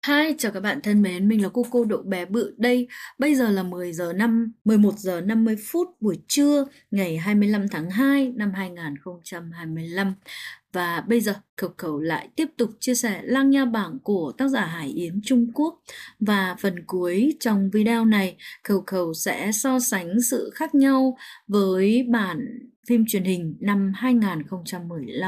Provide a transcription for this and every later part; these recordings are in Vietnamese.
Hi, chào các bạn thân mến, mình là cô Độ Bé Bự đây. Bây giờ là 11 giờ 50 phút buổi trưa ngày 25 tháng 2 năm 2025. Và bây giờ Cầu lại tiếp tục chia sẻ Lang Nha Bảng của tác giả Hải Yến Trung Quốc. Và phần cuối trong video này, Cầu sẽ so sánh sự khác nhau với bản phim truyền hình năm 2015.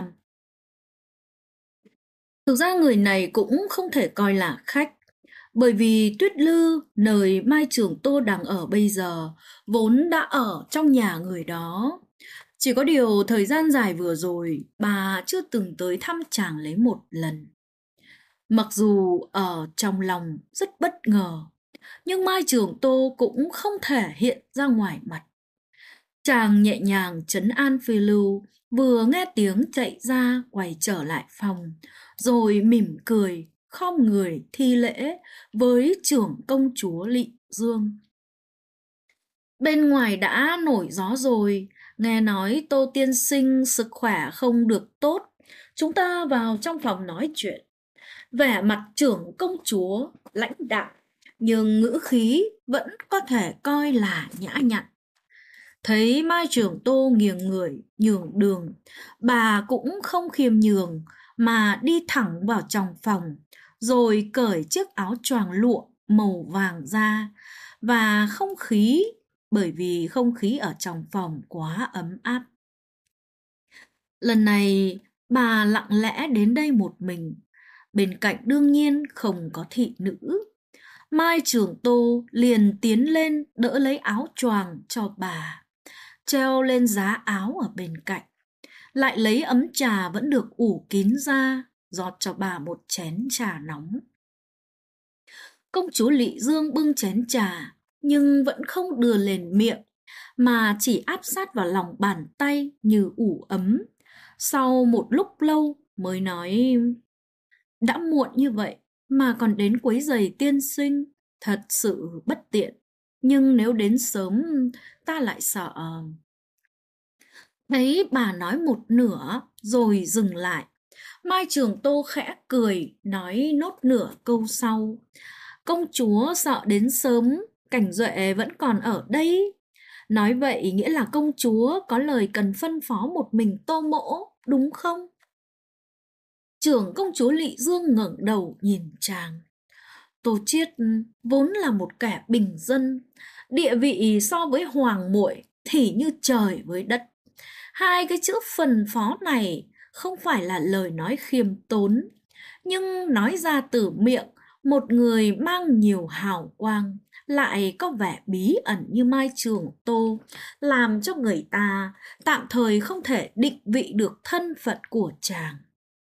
Thực ra người này cũng không thể coi là khách, bởi vì Tuyết Lư, nơi Mai Trường Tô đang ở bây giờ, vốn đã ở trong nhà người đó. Chỉ có điều thời gian dài vừa rồi, bà chưa từng tới thăm chàng lấy một lần. Mặc dù ở trong lòng rất bất ngờ, nhưng Mai Trường Tô cũng không thể hiện ra ngoài mặt. Chàng nhẹ nhàng trấn an Phi Lưu, vừa nghe tiếng chạy ra quay trở lại phòng, rồi mỉm cười, khom người thi lễ với trưởng công chúa Lị Dương. Bên ngoài đã nổi gió rồi, nghe nói Tô tiên sinh sức khỏe không được tốt, chúng ta vào trong phòng nói chuyện. Vẻ mặt trưởng công chúa lãnh đạm, nhưng ngữ khí vẫn có thể coi là nhã nhặn. Thấy Mai Trường Tô nghiêng người, nhường đường, bà cũng không khiêm nhường mà đi thẳng vào trong phòng, rồi cởi chiếc áo choàng lụa màu vàng ra. Và bởi vì không khí ở trong phòng quá ấm áp. Lần này bà lặng lẽ đến đây một mình, bên cạnh đương nhiên không có thị nữ. Mai Trường Tô liền tiến lên đỡ lấy áo choàng cho bà, treo lên giá áo ở bên cạnh, lại lấy ấm trà vẫn được ủ kín ra, rót cho bà một chén trà nóng. Công chúa Lị Dương bưng chén trà, nhưng vẫn không đưa lên miệng, mà chỉ áp sát vào lòng bàn tay như ủ ấm. Sau một lúc lâu mới nói: đã muộn như vậy mà còn đến quấy rầy tiên sinh, thật sự bất tiện. Nhưng nếu đến sớm ta lại sợ. Thấy bà nói một nửa rồi dừng lại, Mai Trường Tô khẽ cười, nói nốt nửa câu sau: công chúa sợ đến sớm, Cảnh Duệ vẫn còn ở đây. Nói vậy nghĩa là công chúa có lời cần phân phó một mình Tô Mỗ, đúng không? Trưởng công chúa Lị Dương ngẩng đầu nhìn chàng. Tô Chiết vốn là một kẻ bình dân, địa vị so với hoàng muội thì như trời với đất. Hai cái chữ phân phó này không phải là lời nói khiêm tốn, nhưng nói ra từ miệng một người mang nhiều hào quang, lại có vẻ bí ẩn như Mai Trường Tô, làm cho người ta tạm thời không thể định vị được thân phận của chàng.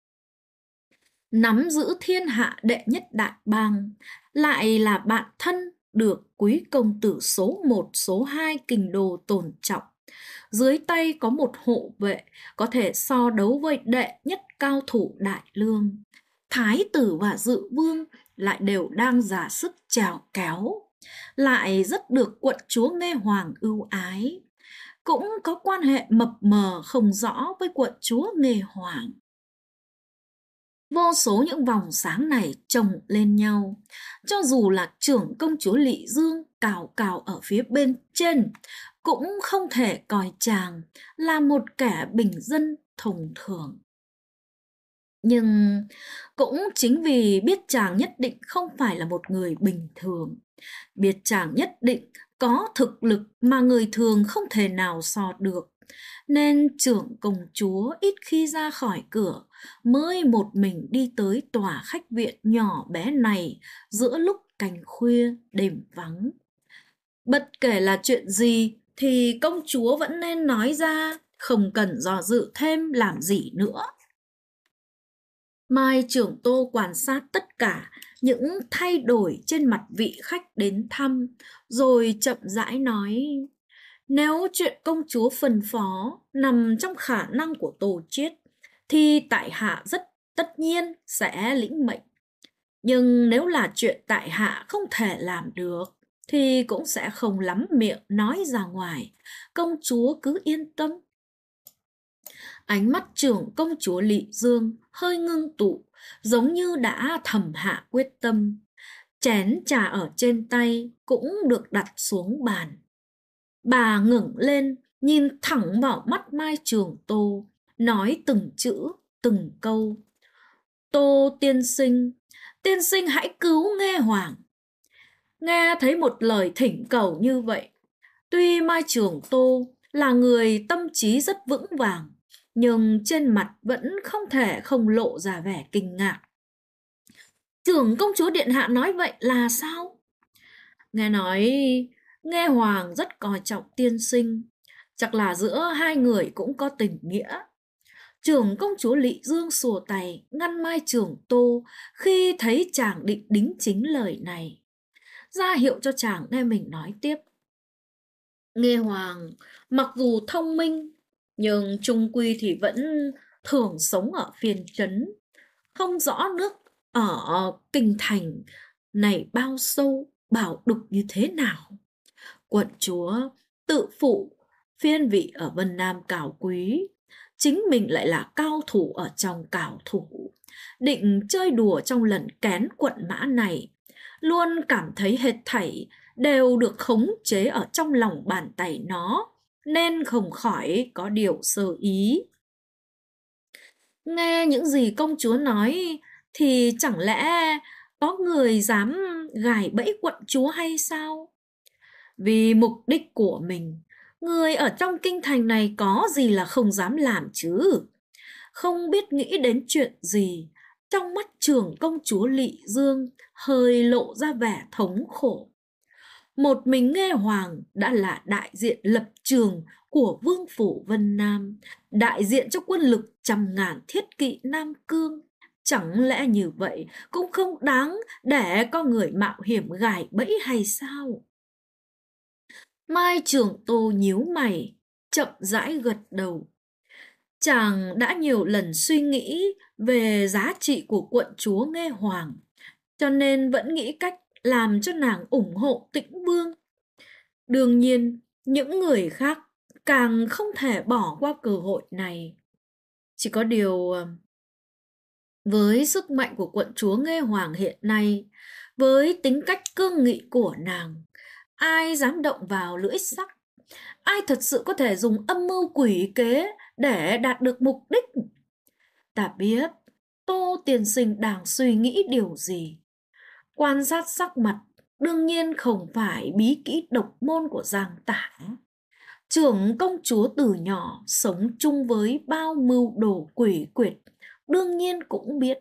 Nắm giữ thiên hạ đệ nhất đại bang, lại là bạn thân được quý công tử số 1, số 2 kinh đô tôn trọng. Dưới tay có một hộ vệ có thể so đấu với đệ nhất cao thủ đại lương. Thái tử và dự vương lại đều đang giả sức chèo kéo, lại rất được quận chúa Nghe Hoàng ưu ái. Cũng có quan hệ mập mờ không rõ với quận chúa Nghe Hoàng. Vô số những vòng sáng này chồng lên nhau, cho dù là trưởng công chúa Lị Dương cào cào ở phía bên trên, cũng không thể coi chàng là một kẻ bình dân thông thường. Nhưng cũng chính vì biết chàng nhất định không phải là một người bình thường, biết chàng nhất định có thực lực mà người thường không thể nào so được, nên trưởng công chúa ít khi ra khỏi cửa, mới một mình đi tới tòa khách viện nhỏ bé này giữa lúc canh khuya đêm vắng. Bất kể là chuyện gì thì công chúa vẫn nên nói ra, không cần dò dự thêm làm gì nữa. Mai Trường Tô quan sát tất cả những thay đổi trên mặt vị khách đến thăm, rồi chậm rãi nói: nếu chuyện công chúa phân phó nằm trong khả năng của Tô Chiết, thì tại hạ rất tất nhiên sẽ lĩnh mệnh. Nhưng nếu là chuyện tại hạ không thể làm được, thì cũng sẽ không lắm miệng nói ra ngoài. Công chúa cứ yên tâm. Ánh mắt trưởng công chúa Lị Dương hơi ngưng tụ, giống như đã thầm hạ quyết tâm. Chén trà ở trên tay cũng được đặt xuống bàn. Bà ngẩng lên, nhìn thẳng vào mắt Mai Trường Tô, nói từng chữ, từng câu. Tô tiên sinh hãy cứu Nghe Hoàng. Nghe thấy một lời thỉnh cầu như vậy, tuy Mai Trường Tô là người tâm trí rất vững vàng, nhưng trên mặt vẫn không thể không lộ ra vẻ kinh ngạc. Trưởng công chúa điện hạ nói vậy là sao? Nghe nói Nghe Hoàng rất coi trọng tiên sinh, chắc là giữa hai người cũng có tình nghĩa. Trưởng công chúa Lị Dương sùa tay ngăn Mai Trường Tô khi thấy chàng định đính chính lời này, ra hiệu cho chàng nghe mình nói tiếp. Nghe Hoàng mặc dù thông minh, nhưng chung quy thì vẫn thường sống ở phiên trấn, không rõ nước ở kinh thành này bao sâu bào đục như thế nào. Quận chúa tự phụ phiên vị ở Vân Nam Cảo Quý, chính mình lại là cao thủ ở trong cảo thủ, định chơi đùa trong lần kén quận mã này, luôn cảm thấy hết thảy đều được khống chế ở trong lòng bàn tay nó, nên không khỏi có điều sơ ý. Nghe những gì công chúa nói thì chẳng lẽ có người dám gài bẫy quận chúa hay sao? Vì mục đích của mình, người ở trong kinh thành này có gì là không dám làm chứ? Không biết nghĩ đến chuyện gì, trong mắt trưởng công chúa Lị Dương hơi lộ ra vẻ thống khổ. Một mình Nghe Hoàng đã là đại diện lập trường của Vương phủ Vân Nam, đại diện cho quân lực 100.000 thiết kỵ Nam Cương. Chẳng lẽ như vậy cũng không đáng để có người mạo hiểm gài bẫy hay sao? Mai Trường Tô nhíu mày, chậm rãi gật đầu. Chàng đã nhiều lần suy nghĩ về giá trị của quận chúa Nghe Hoàng, cho nên vẫn nghĩ cách làm cho nàng ủng hộ Tĩnh Vương. Đương nhiên, những người khác càng không thể bỏ qua cơ hội này. Chỉ có điều, với sức mạnh của quận chúa Nghe Hoàng hiện nay, với tính cách cương nghị của nàng, ai dám động vào lưỡi sắc? Ai thật sự có thể dùng âm mưu quỷ kế để đạt được mục đích? Ta biết Tô tiên sinh đang suy nghĩ điều gì. Quan sát sắc mặt đương nhiên không phải bí kỹ độc môn của Giang Tả. Trưởng công chúa từ nhỏ sống chung với bao mưu đồ quỷ quyệt, đương nhiên cũng biết.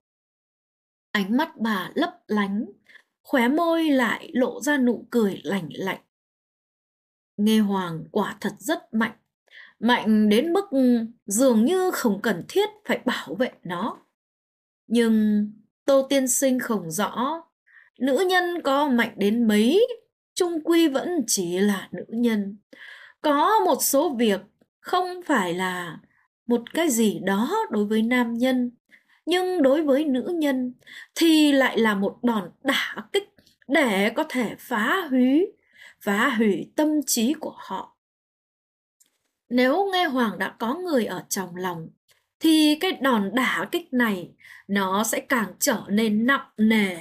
Ánh mắt bà lấp lánh, khóe môi lại lộ ra nụ cười lạnh lạnh. Nghe Hoàng quả thật rất mạnh, mạnh đến mức dường như không cần thiết phải bảo vệ nó. Nhưng Tô tiên sinh không rõ, nữ nhân có mạnh đến mấy, chung quy vẫn chỉ là nữ nhân. Có một số việc không phải là một cái gì đó đối với nam nhân, nhưng đối với nữ nhân thì lại là một đòn đả kích để có thể phá hủy tâm trí của họ. Nếu Nghe Hoàng đã có người ở trong lòng, thì cái đòn đả kích này nó sẽ càng trở nên nặng nề.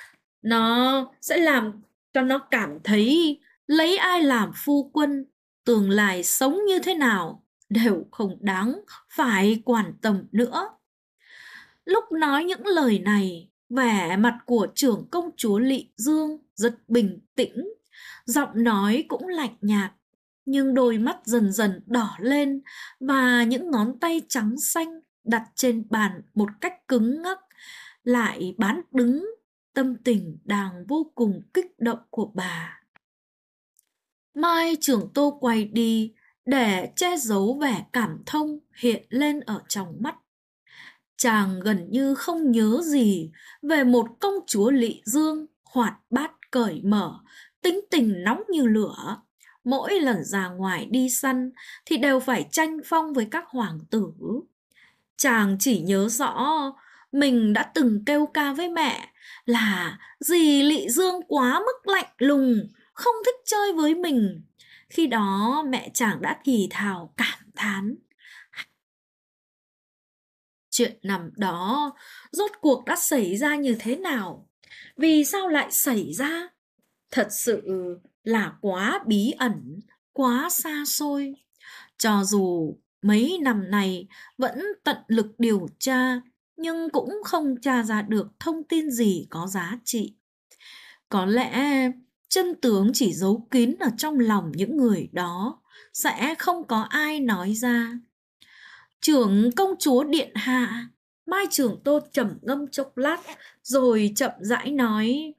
Nó sẽ làm cho nó cảm thấy lấy ai làm phu quân, tương lai sống như thế nào đều không đáng phải quan tâm nữa. Lúc nói những lời này, vẻ mặt của trưởng công chúa Lị Dương rất bình tĩnh, giọng nói cũng lạnh nhạt, nhưng đôi mắt dần dần đỏ lên và những ngón tay trắng xanh đặt trên bàn một cách cứng ngắc lại bán đứng tâm tình đang vô cùng kích động của bà. Mai Trường Tô quay đi để che giấu vẻ cảm thông hiện lên ở trong mắt. Chàng gần như không nhớ gì về một công chúa Lị Dương hoạt bát cởi mở, tính tình nóng như lửa. Mỗi lần ra ngoài đi săn thì đều phải tranh phong với các hoàng tử. Chàng chỉ nhớ rõ mình đã từng kêu ca với mẹ là dì Lị Dương quá mức lạnh lùng, không thích chơi với mình. Khi đó mẹ chàng đã thì thào cảm thán. Chuyện năm đó rốt cuộc đã xảy ra như thế nào? Vì sao lại xảy ra? Thật sự là quá bí ẩn, quá xa xôi. Cho dù mấy năm nay vẫn tận lực điều tra, nhưng cũng không tra ra được thông tin gì có giá trị. Có lẽ chân tướng chỉ giấu kín ở trong lòng những người đó, sẽ không có ai nói ra. Trưởng công chúa điện hạ, Mai Trưởng Tô trầm ngâm chốc lát, rồi chậm rãi nói: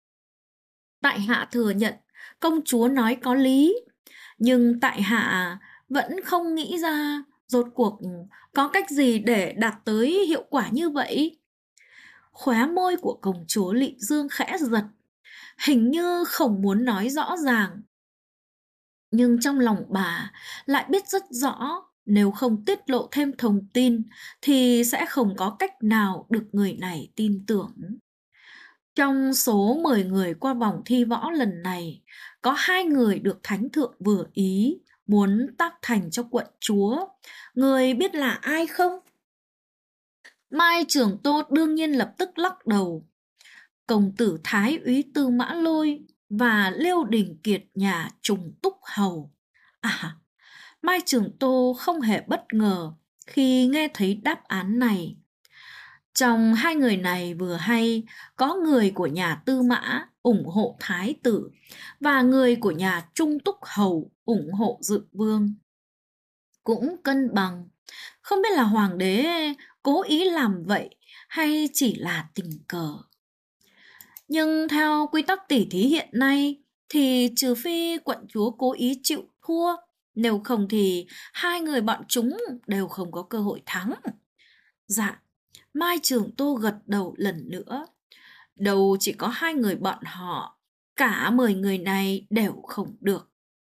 tại hạ thừa nhận công chúa nói có lý, nhưng tại hạ vẫn không nghĩ ra rốt cuộc có cách gì để đạt tới hiệu quả như vậy. Khóe môi của công chúa Lị Dương khẽ giật, hình như không muốn nói rõ ràng. Nhưng trong lòng bà lại biết rất rõ, nếu không tiết lộ thêm thông tin thì sẽ không có cách nào được người này tin tưởng. Trong số 10 người qua vòng thi võ lần này, có 2 người được Thánh Thượng vừa ý, muốn tác thành cho quận chúa. Người biết là ai không? Mai Trưởng Tô đương nhiên lập tức lắc đầu. Công tử Thái úy Tư Mã Lôi và Liêu Đình Kiệt nhà Trùng Túc Hầu. À, Mai Trưởng Tô không hề bất ngờ khi nghe thấy đáp án này. Trong 2 người này vừa hay có người của nhà Tư Mã ủng hộ Thái tử và người của nhà Trung Túc Hầu ủng hộ Dự Vương. Cũng cân bằng, không biết là hoàng đế cố ý làm vậy hay chỉ là tình cờ. Nhưng theo quy tắc tỉ thí hiện nay thì trừ phi quận chúa cố ý chịu thua, nếu không thì 2 người bọn chúng đều không có cơ hội thắng. Dạ, Mai Trường Tô gật đầu lần nữa. Đâu chỉ có 2 người bọn họ, cả 10 người này đều không được.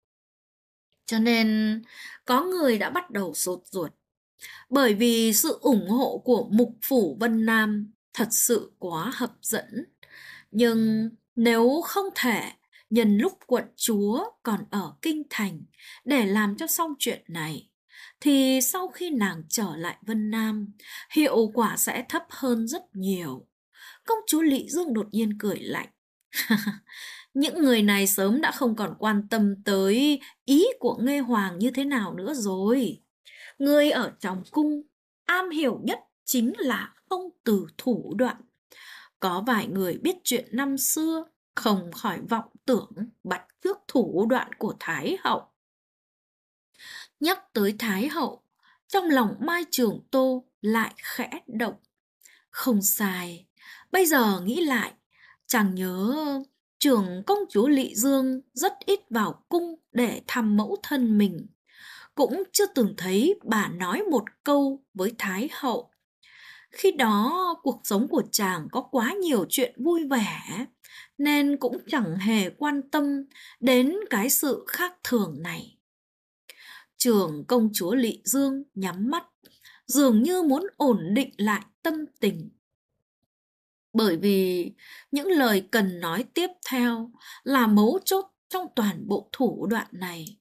Cho nên có người đã bắt đầu sốt ruột. Bởi vì sự ủng hộ của Mục Phủ Vân Nam thật sự quá hấp dẫn. Nhưng nếu không thể nhân lúc quận chúa còn ở kinh thành để làm cho xong chuyện này, thì sau khi nàng trở lại Vân Nam, hiệu quả sẽ thấp hơn rất nhiều. Công chúa Lị Dương đột nhiên cười lạnh. Những người này sớm đã không còn quan tâm tới ý của Nghê Hoàng như thế nào nữa rồi. Người ở trong cung am hiểu nhất chính là không từ thủ đoạn. Có vài người biết chuyện năm xưa, không khỏi vọng tưởng bắt chước thủ đoạn của Thái hậu. Nhắc tới Thái hậu, trong lòng Mai Trường Tô lại khẽ động. Không sai, bây giờ nghĩ lại, chàng nhớ trưởng công chúa Lị Dương rất ít vào cung để thăm mẫu thân mình. Cũng chưa từng thấy bà nói một câu với Thái hậu. Khi đó cuộc sống của chàng có quá nhiều chuyện vui vẻ, nên cũng chẳng hề quan tâm đến cái sự khác thường này. Trưởng công chúa Lị Dương nhắm mắt, dường như muốn ổn định lại tâm tình. Bởi vì những lời cần nói tiếp theo là mấu chốt trong toàn bộ thủ đoạn này.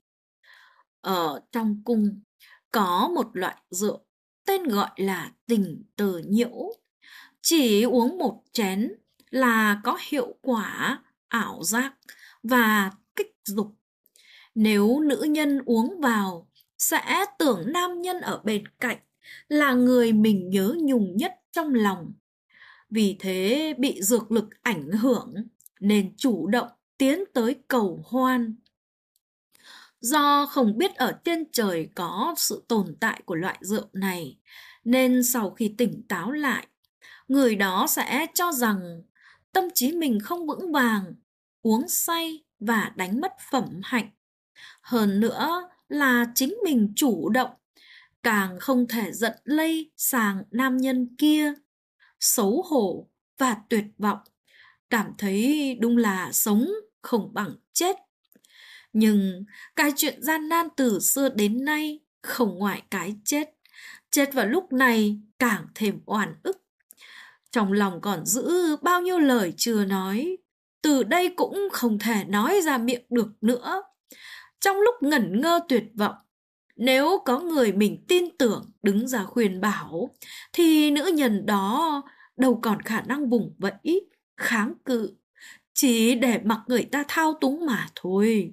Ở trong cung có một loại rượu tên gọi là Tình Tờ Nhiễu. Chỉ uống một chén là có hiệu quả ảo giác và kích dục. Nếu nữ nhân uống vào, sẽ tưởng nam nhân ở bên cạnh là người mình nhớ nhung nhất trong lòng. Vì thế bị dược lực ảnh hưởng nên chủ động tiến tới cầu hoan. Do không biết ở trên trời có sự tồn tại của loại rượu này, nên sau khi tỉnh táo lại, người đó sẽ cho rằng tâm trí mình không vững vàng, uống say và đánh mất phẩm hạnh. Hơn nữa là chính mình chủ động, càng không thể giận lây sang nam nhân kia. Xấu hổ và tuyệt vọng, cảm thấy đúng là sống không bằng chết. Nhưng cái chuyện gian nan từ xưa đến nay không ngoài cái chết. Chết vào lúc này càng thêm oan ức. Trong lòng còn giữ bao nhiêu lời chưa nói, từ đây cũng không thể nói ra miệng được nữa. Trong lúc ngẩn ngơ tuyệt vọng, nếu có người mình tin tưởng đứng ra khuyên bảo, thì nữ nhân đó đâu còn khả năng vùng vẫy. kháng cự, chỉ để mặc người ta thao túng mà thôi.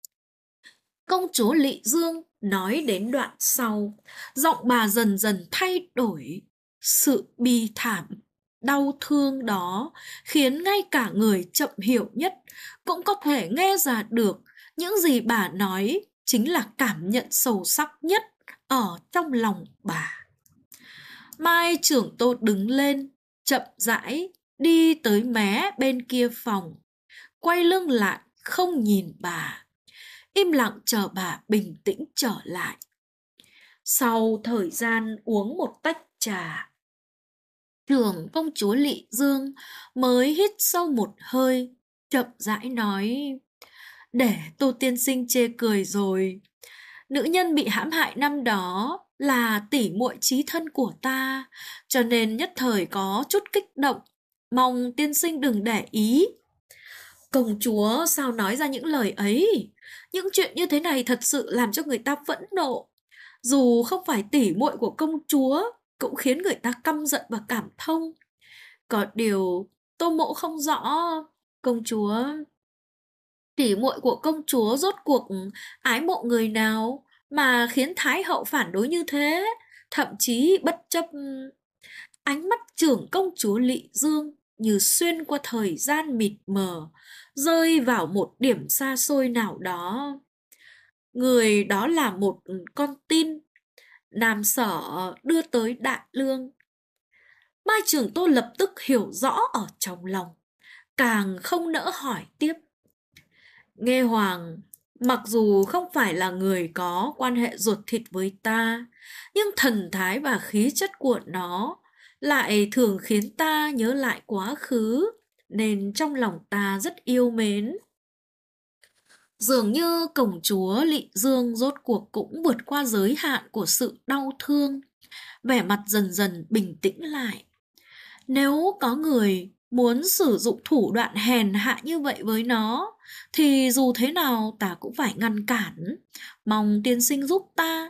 Công chúa Lị Dương nói đến đoạn sau, giọng bà dần dần thay đổi. Sự bi thảm, đau thương đó khiến ngay cả người chậm hiểu nhất cũng có thể nghe ra được những gì bà nói chính là cảm nhận sâu sắc nhất ở trong lòng bà. Mai trưởng Tô đứng lên, chậm rãi đi tới mé bên kia phòng, quay lưng lại không nhìn bà, im lặng chờ bà bình tĩnh trở lại. Sau thời gian uống một tách trà, trưởng công chúa Lị Dương mới hít sâu một hơi, chậm rãi nói: Để Tô tiên sinh chê cười rồi. Nữ nhân bị hãm hại năm đó là tỷ muội chí thân của ta, cho nên nhất thời có chút kích động, mong tiên sinh đừng để ý. Công chúa sao nói ra những lời ấy? Những chuyện như thế này thật sự làm cho người ta phẫn nộ. Dù không phải tỷ muội của công chúa, cũng khiến người ta căm giận và cảm thông. Có điều Tô Mỗ không rõ, công chúa, tỷ muội của công chúa rốt cuộc ái mộ người nào mà khiến Thái hậu phản đối như thế, thậm chí bất chấp. Ánh mắt trưởng công chúa Lị Dương như xuyên qua thời gian mịt mờ, rơi vào một điểm xa xôi nào đó. Người đó là một con tin Nam Sở đưa tới Đại Lương. Mai Trường Tô lập tức hiểu rõ ở trong lòng, càng không nỡ hỏi tiếp. Nghe Hoàng, mặc dù không phải là người có quan hệ ruột thịt với ta, nhưng thần thái và khí chất của nó lại thường khiến ta nhớ lại quá khứ, nên trong lòng ta rất yêu mến. Dường như công chúa Lị Dương rốt cuộc cũng vượt qua giới hạn của sự đau thương, vẻ mặt dần dần bình tĩnh lại. Nếu có người muốn sử dụng thủ đoạn hèn hạ như vậy với nó, thì dù thế nào ta cũng phải ngăn cản, mong tiên sinh giúp ta.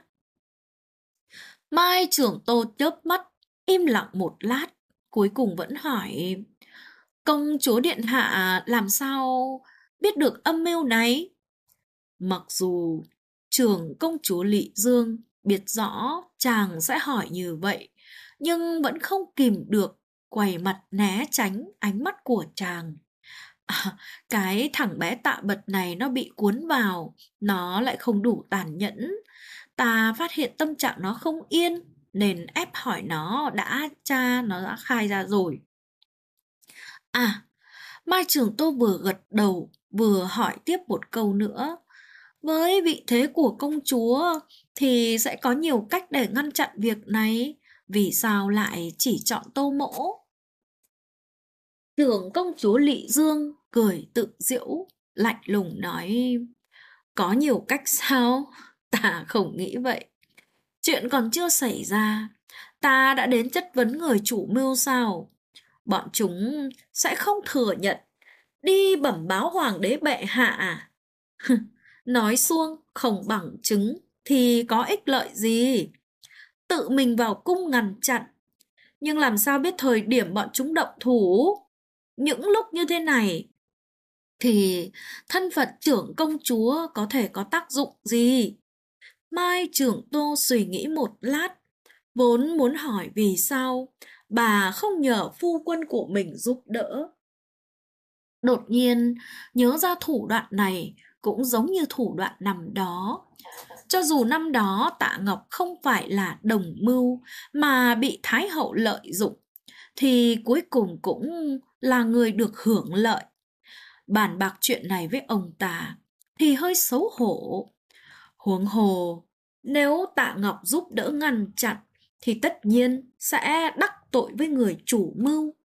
Mai trưởng Tô chớp mắt, im lặng một lát, cuối cùng vẫn hỏi: Công chúa điện hạ làm sao biết được âm mưu này? Mặc dù trưởng công chúa Lị Dương biết rõ chàng sẽ hỏi như vậy, nhưng vẫn không kìm được quay mặt né tránh ánh mắt của chàng. Cái thằng bé Tạ Bật này nó bị cuốn vào, nó lại không đủ tàn nhẫn. Ta phát hiện tâm trạng nó không yên, nên ép hỏi nó đã khai ra rồi. Mai Trường Tô vừa gật đầu, vừa hỏi tiếp một câu nữa. Với vị thế của công chúa thì sẽ có nhiều cách để ngăn chặn việc này, vì sao lại chỉ chọn Tô Mỗ? Trưởng công chúa Lị Dương cười tự giễu, lạnh lùng nói: Có nhiều cách sao? Ta không nghĩ vậy. Chuyện còn chưa xảy ra, ta đã đến chất vấn người chủ mưu sao? Bọn chúng sẽ không thừa nhận, đi bẩm báo hoàng đế bệ hạ à? Nói suông không bằng chứng thì có ích lợi gì? Tự mình vào cung ngăn chặn, nhưng làm sao biết thời điểm bọn chúng động thủ? Những lúc như thế này thì thân phận trưởng công chúa có thể có tác dụng gì? Mai trưởng Tô suy nghĩ một lát, vốn muốn hỏi vì sao bà không nhờ phu quân của mình giúp đỡ. Đột nhiên nhớ ra thủ đoạn này cũng giống như thủ đoạn năm đó. Cho dù năm đó Tạ Ngọc không phải là đồng mưu mà bị Thái hậu lợi dụng, thì cuối cùng cũng là người được hưởng lợi. Bàn bạc chuyện này với ông ta thì hơi xấu hổ. Huống hồ, nếu Tạ Ngọc giúp đỡ ngăn chặn thì tất nhiên sẽ đắc tội với người chủ mưu.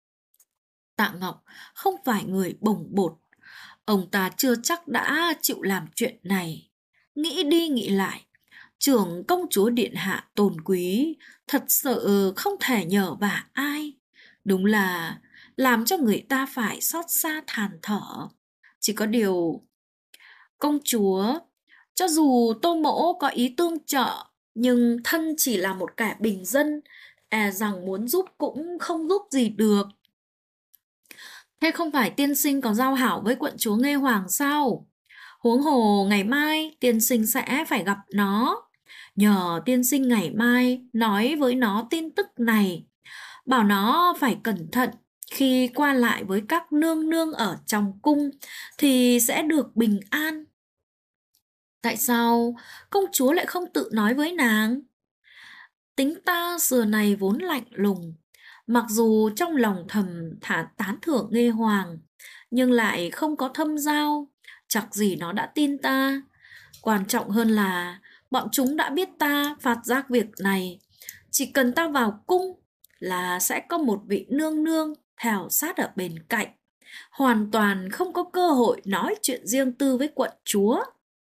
Tạ Ngọc không phải người bồng bột, ông ta chưa chắc đã chịu làm chuyện này. Nghĩ đi nghĩ lại, trưởng công chúa điện hạ tôn quý thật sự không thể nhờ vả ai. Đúng là làm cho người ta phải xót xa than thở. Chỉ có điều, công chúa, cho dù Tô Mỗ có ý tương trợ, nhưng thân chỉ là một kẻ bình dân, rằng muốn giúp cũng không giúp gì được. Thế không phải tiên sinh có giao hảo với quận chúa Nghê Hoàng sao? Huống hồ ngày mai tiên sinh sẽ phải gặp nó. Nhờ tiên sinh ngày mai nói với nó tin tức này, bảo nó phải cẩn thận khi qua lại với các nương nương ở trong cung thì sẽ được bình an. Tại sao công chúa lại không tự nói với nàng? Tính ta xưa này vốn lạnh lùng, mặc dù trong lòng thầm tán thưởng Nghê Hoàng, nhưng lại không có thâm giao, chắc gì nó đã tin ta. Quan trọng hơn là bọn chúng đã biết ta phạt giác việc này. Chỉ cần ta vào cung là sẽ có một vị nương nương theo sát ở bên cạnh, hoàn toàn không có cơ hội nói chuyện riêng tư với quận chúa.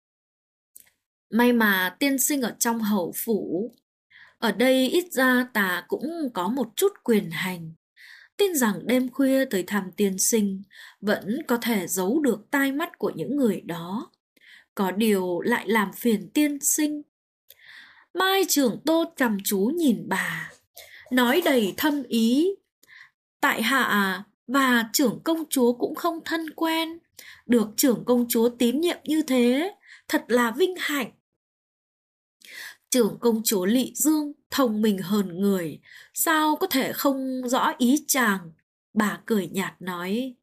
May mà tiên sinh ở trong hầu phủ, ở đây ít ra ta cũng có một chút quyền hành. Tin rằng đêm khuya tới thăm tiên sinh vẫn có thể giấu được tai mắt của những người đó. Có điều lại làm phiền tiên sinh. Mai trưởng Tô chăm chú nhìn bà, nói đầy thâm ý. Tại hạ và trưởng công chúa cũng không thân quen, được trưởng công chúa tín nhiệm như thế, thật là vinh hạnh. Trưởng công chúa Lị Dương thông minh hơn người, sao có thể không rõ ý chàng? Bà cười nhạt nói,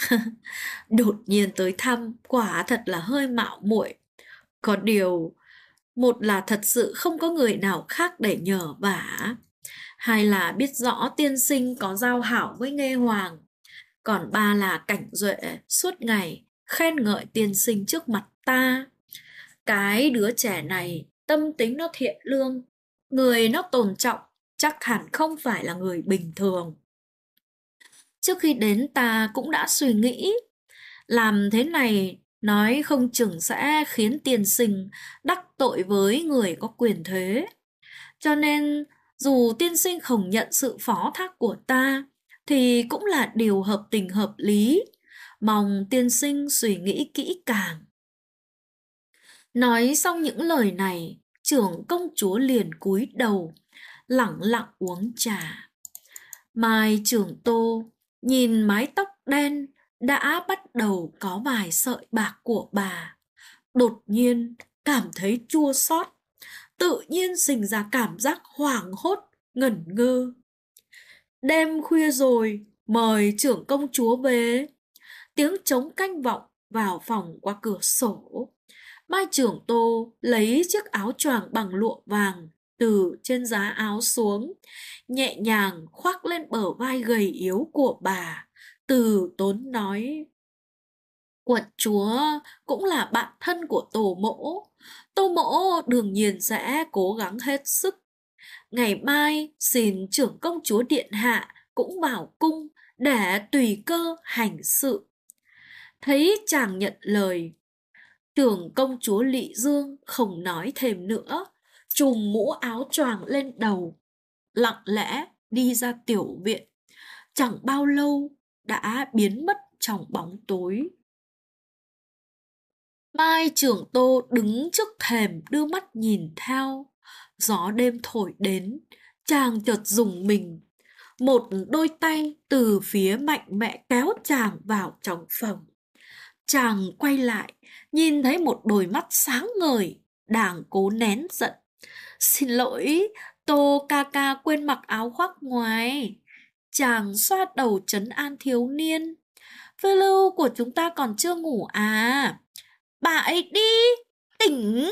đột nhiên tới thăm, quả thật là hơi mạo muội. Có điều, một là thật sự không có người nào khác để nhờ vả, hai là biết rõ tiên sinh có giao hảo với Nghê Hoàng, còn ba là Cảnh Duệ suốt ngày khen ngợi tiên sinh trước mặt ta. Cái đứa trẻ này tâm tính nó thiện lương, người nó tôn trọng, chắc hẳn không phải là người bình thường. Trước khi đến ta cũng đã suy nghĩ, làm thế này nói không chừng sẽ khiến tiên sinh đắc tội với người có quyền thế. Cho nên dù tiên sinh không nhận sự phó thác của ta thì cũng là điều hợp tình hợp lý. Mong tiên sinh suy nghĩ kỹ càng. Nói xong những lời này, trưởng công chúa liền cúi đầu, lẳng lặng uống trà. Mai trưởng Tô nhìn mái tóc đen đã bắt đầu có vài sợi bạc của bà, đột nhiên cảm thấy chua xót, tự nhiên sinh ra cảm giác hoảng hốt, ngẩn ngơ. Đêm khuya rồi, mời trưởng công chúa về. Tiếng trống canh vọng vào phòng qua cửa sổ. Mai trưởng Tô lấy chiếc áo choàng bằng lụa vàng từ trên giá áo xuống, nhẹ nhàng khoác lên bờ vai gầy yếu của bà, từ tốn nói: Quận chúa cũng là bạn thân của tổ mỗ. Tô mỗ đương nhiên sẽ cố gắng hết sức. Ngày mai xin trưởng công chúa điện hạ cũng vào cung để tùy cơ hành sự. Thấy chàng nhận lời, trưởng công chúa Lị Dương không nói thêm nữa, trùm mũ áo choàng lên đầu, lặng lẽ đi ra tiểu viện. Chẳng bao lâu đã biến mất trong bóng tối. Mai trưởng Tô đứng trước thềm đưa mắt nhìn theo. Gió đêm thổi đến, chàng chợt rùng mình. Một đôi tay từ phía mạnh mẽ kéo chàng vào trong phòng. Chàng quay lại, nhìn thấy một đôi mắt sáng ngời, đang cố nén giận. Xin lỗi, Tô ca ca quên mặc áo khoác ngoài. Chàng xoa đầu trấn an thiếu niên. Phiêu lưu của chúng ta còn chưa ngủ à? Bà ấy đi, tỉnh.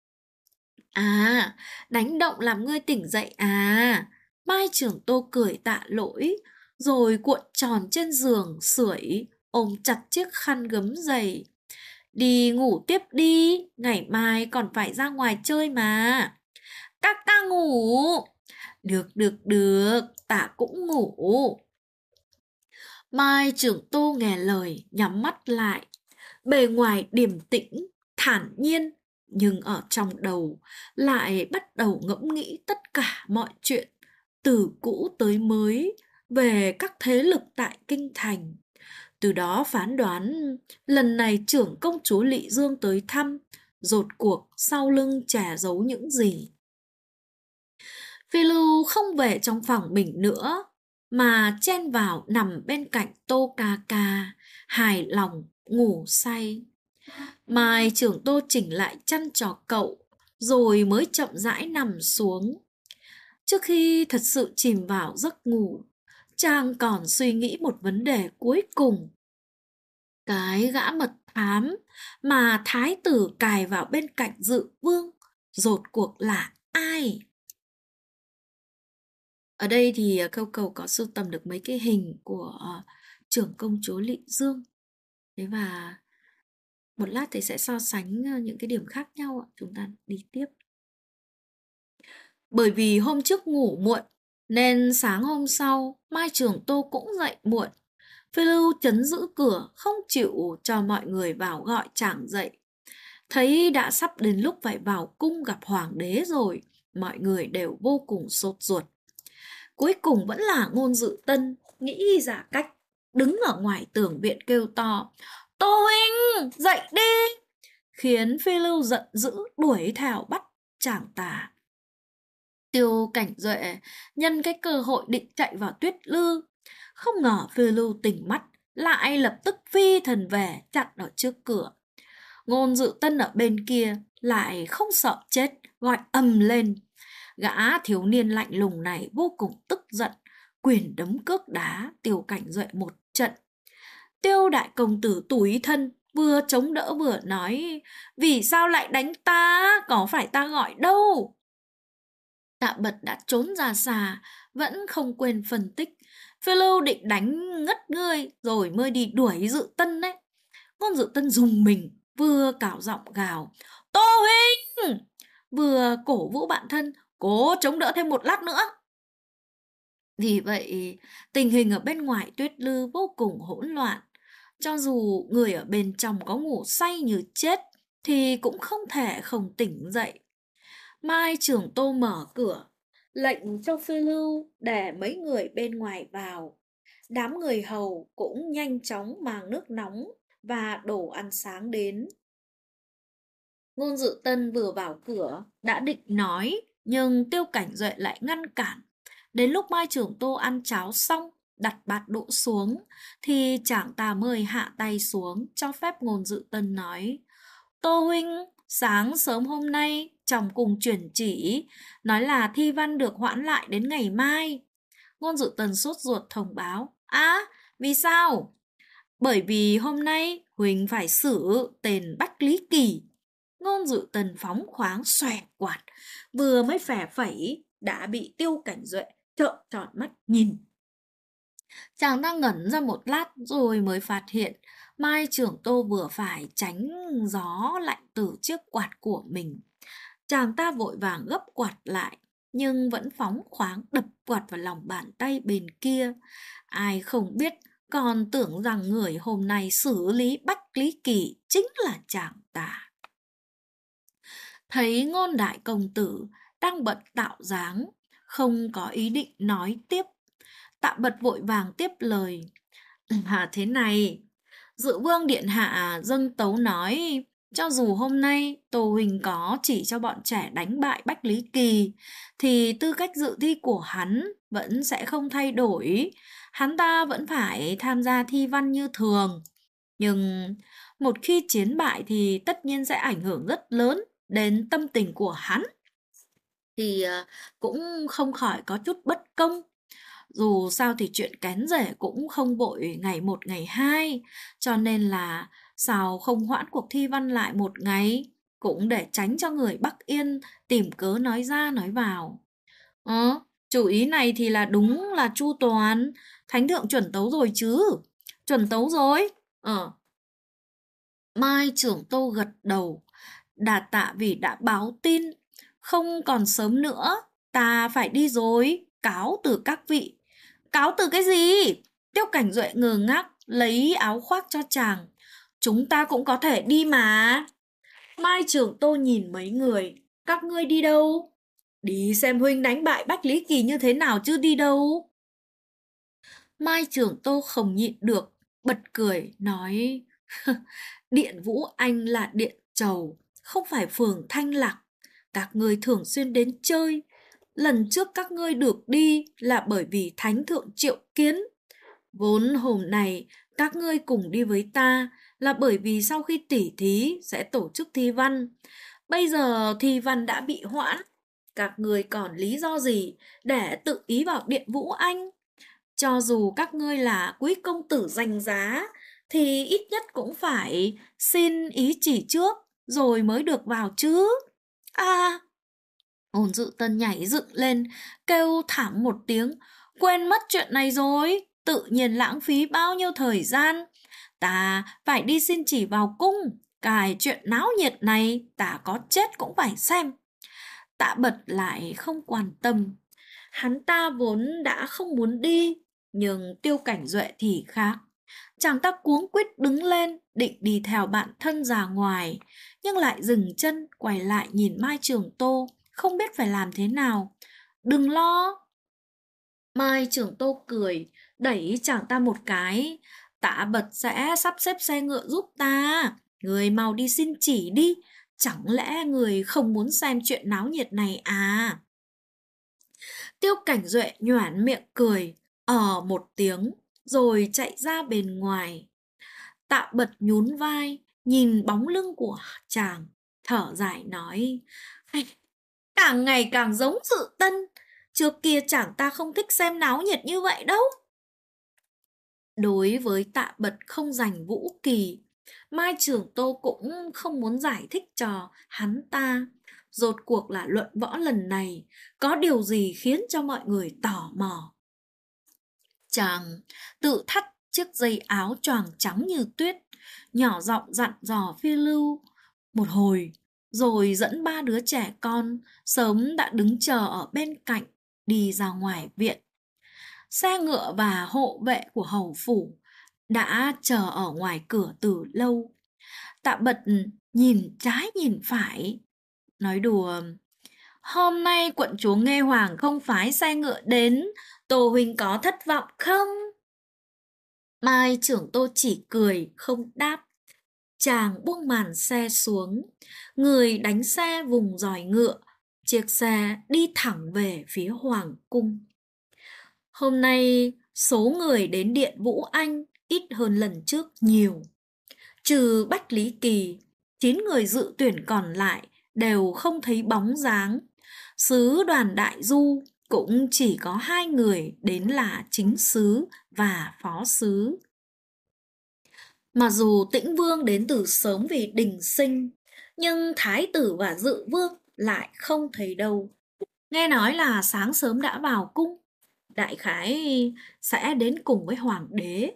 À, đánh động làm ngươi tỉnh dậy à? Mai trưởng Tô cười tạ lỗi, rồi cuộn tròn trên giường sưởi, ôm chặt chiếc khăn gấm dày. Đi ngủ tiếp đi, ngày mai còn phải ra ngoài chơi mà. Các ta ngủ. Được, ta cũng ngủ. Mai trưởng Tô nghe lời, nhắm mắt lại. Bề ngoài điềm tĩnh, thản nhiên, nhưng ở trong đầu lại bắt đầu ngẫm nghĩ tất cả mọi chuyện, từ cũ tới mới, về các thế lực tại kinh thành. Từ đó phán đoán lần này trưởng công chúa Lị Dương tới thăm, rốt cuộc sau lưng che giấu những gì. Phi Lưu không về trong phòng mình nữa, mà chen vào nằm bên cạnh Tô Ca Ca, hài lòng ngủ say. Mai trưởng Tô chỉnh lại chăn cho cậu, rồi mới chậm rãi nằm xuống. Trước khi thật sự chìm vào giấc ngủ, chàng còn suy nghĩ một vấn đề cuối cùng. Cái gã mật thám mà thái tử cài vào bên cạnh Dự Vương rốt cuộc là ai? Ở đây thì Câu Cầu có sưu tầm được mấy cái hình của trưởng công chúa Lệ Dương. Thế và một lát thì sẽ so sánh những cái điểm khác nhau. Chúng ta đi tiếp. Bởi vì hôm trước ngủ muộn, nên sáng hôm sau Mai Trường Tô cũng dậy muộn. Phiêu Lưu trấn giữ cửa, không chịu cho mọi người vào gọi chàng dậy. Thấy đã sắp đến lúc phải vào cung gặp hoàng đế rồi, mọi người đều vô cùng sốt ruột. Cuối cùng vẫn là Ngôn Dự Tân nghĩ ra cách, đứng ở ngoài tường viện kêu to: Tô huynh, dậy đi! Khiến Phi Lưu giận dữ đuổi theo bắt chàng ta. Tiêu Cảnh Duệ nhân cái cơ hội định chạy vào Tuyết Lư, không ngờ Phi Lưu tỉnh mắt, lại lập tức phi thần về chặn ở trước cửa. Ngôn Dự Tân ở bên kia lại không sợ chết, gọi ầm lên. Gã thiếu niên lạnh lùng này vô cùng tức giận, quyền đấm cước đá Tiêu Cảnh Duệ một trận. Tiêu đại công tử tủi thân, vừa chống đỡ vừa nói: Vì sao lại đánh ta, có phải ta gọi đâu? Tạ Bật đã trốn ra xa, vẫn không quên phân tích: Phiêu Lưu định đánh ngất ngươi rồi mới đi đuổi Dự Tân đấy. Ngôn Dự Tân dùng mình, vừa cào giọng gào: Tô huynh! Vừa cổ vũ bạn thân: Cố chống đỡ thêm một lát nữa. Vì vậy, tình hình ở bên ngoài Tuyết Lư vô cùng hỗn loạn. Cho dù người ở bên trong có ngủ say như chết, thì cũng không thể không tỉnh dậy. Mai Trường Tô mở cửa, lệnh cho Phi Lưu để mấy người bên ngoài vào. Đám người hầu cũng nhanh chóng mang nước nóng và đồ ăn sáng đến. Ngôn Dự Tân vừa vào cửa đã định nói, nhưng Tiêu Cảnh Duệ lại ngăn cản. Đến lúc Mai Trường Tô ăn cháo xong, đặt bát đũa xuống, thì chàng ta mới hạ tay xuống, cho phép Ngôn Dự Tân nói: Tô huynh, sáng sớm hôm nay trong cùng chuyển chỉ, nói là thi văn được hoãn lại đến ngày mai. Ngôn Dự Tân sốt ruột thông báo: vì sao? Bởi vì hôm nay Huỳnh phải xử tên Bách Lý Kỳ. Ngôn Dự Tân phóng khoáng xòe quạt, vừa mới phè phẩy đã bị Tiêu Cảnh Duệ trợn tròn mắt nhìn. Chàng ta ngẩn ra một lát rồi mới phát hiện Mai Trường Tô vừa phải tránh gió lạnh từ chiếc quạt của mình. Chàng ta vội vàng gấp quạt lại, nhưng vẫn phóng khoáng đập quạt vào lòng bàn tay bên kia. Ai không biết, còn tưởng rằng người hôm nay xử lý Bách Lý Kỳ chính là chàng ta. Thấy Ngôn đại công tử đang bận tạo dáng, không có ý định nói tiếp, Tạ Bật vội vàng tiếp lời: Thế này, Dự Vương điện hạ dâng tấu nói, cho dù hôm nay Tô Huỳnh có chỉ cho bọn trẻ đánh bại Bách Lý Kỳ, thì tư cách dự thi của hắn vẫn sẽ không thay đổi. Hắn ta vẫn phải tham gia thi văn như thường. Nhưng một khi chiến bại thì tất nhiên sẽ ảnh hưởng rất lớn đến tâm tình của hắn. Thì cũng không khỏi có chút bất công. Dù sao thì chuyện kén rể cũng không vội ngày một ngày hai, cho nên là sao không hoãn cuộc thi văn lại một ngày, cũng để tránh cho người Bắc Yên tìm cớ nói ra nói vào. Chủ ý này thì là đúng là chu toàn, thánh thượng chuẩn tấu rồi chứ? Chuẩn tấu rồi. Mai Trưởng Tô gật đầu, đà tạ vì đã báo tin. Không còn sớm nữa, ta phải đi rồi, cáo từ các vị. Cáo từ cái gì? Tiêu Cảnh Duệ ngơ ngác lấy áo khoác cho chàng. Chúng ta cũng có thể đi mà. Mai Trường Tô nhìn mấy người: Các ngươi đi đâu? Đi xem huynh đánh bại Bách Lý Kỳ như thế nào chứ đi đâu. Mai Trường Tô không nhịn được, bật cười nói: Điện Vũ Anh là điện Trầu, không phải phường Thanh Lạc. Các ngươi thường xuyên đến chơi, lần trước các ngươi được đi là bởi vì Thánh Thượng triệu kiến. Vốn hôm nay các ngươi cùng đi với ta là bởi vì sau khi tỉ thí sẽ tổ chức thi văn. Bây giờ thi văn đã bị hoãn, các ngươi còn lý do gì để tự ý vào Điện Vũ Anh? Cho dù các ngươi là quý công tử danh giá thì ít nhất cũng phải xin ý chỉ trước rồi mới được vào chứ. À, Ôn Dự Tân nhảy dựng lên, kêu thảm một tiếng, quên mất chuyện này rồi, tự nhiên lãng phí bao nhiêu thời gian. Ta phải đi xin chỉ vào cung, cái chuyện náo nhiệt này ta có chết cũng phải xem. Tạ Bật lại không quan tâm, hắn ta vốn đã không muốn đi, nhưng Tiêu Cảnh Duệ thì khác. Chàng ta cuống quýt đứng lên, định đi theo bạn thân ra ngoài, nhưng lại dừng chân, quay lại nhìn Mai Trường Tô, không biết phải làm thế nào. Đừng lo. Mai Trường Tô cười, đẩy chàng ta một cái. Tạ Bật sẽ sắp xếp xe ngựa giúp ta. Người mau đi xin chỉ đi. Chẳng lẽ người không muốn xem chuyện náo nhiệt này à? Tiêu Cảnh Duệ nhoẻn miệng cười, một tiếng, rồi chạy ra bên ngoài. Tạ Bật nhún vai, nhìn bóng lưng của chàng, thở dài nói, càng ngày càng giống Dự Tân. Trước kia chàng ta không thích xem náo nhiệt như vậy đâu. Đối với Tạ Bật không giành vũ kỳ, Mai Trường Tô cũng không muốn giải thích cho hắn ta. Rốt cuộc là luận võ lần này có điều gì khiến cho mọi người tò mò. Chàng tự thắt chiếc dây áo choàng trắng như tuyết, nhỏ giọng dặn dò Phi Lưu một hồi, rồi dẫn ba đứa trẻ con sớm đã đứng chờ ở bên cạnh đi ra ngoài viện. Xe ngựa và hộ vệ của hầu phủ đã chờ ở ngoài cửa từ lâu. Tạ Bật nhìn trái nhìn phải, nói đùa, hôm nay quận chúa Nghe Hoàng không phái xe ngựa đến, Tô huynh có thất vọng không? Mai Trưởng Tô chỉ cười không đáp. Chàng buông màn xe xuống, người đánh xe vùng giòi ngựa, chiếc xe đi thẳng về phía Hoàng cung. Hôm nay số người đến Điện Vũ Anh ít hơn lần trước nhiều. Trừ Bách Lý Kỳ, 9 người dự tuyển còn lại đều không thấy bóng dáng. Sứ đoàn Đại Du cũng chỉ có 2 người đến là chính sứ và phó sứ. Mặc dù Tĩnh Vương đến từ sớm vì đình sinh, nhưng Thái tử và Dự Vương lại không thấy đâu. Nghe nói là sáng sớm đã vào cung, đại khái sẽ đến cùng với hoàng đế.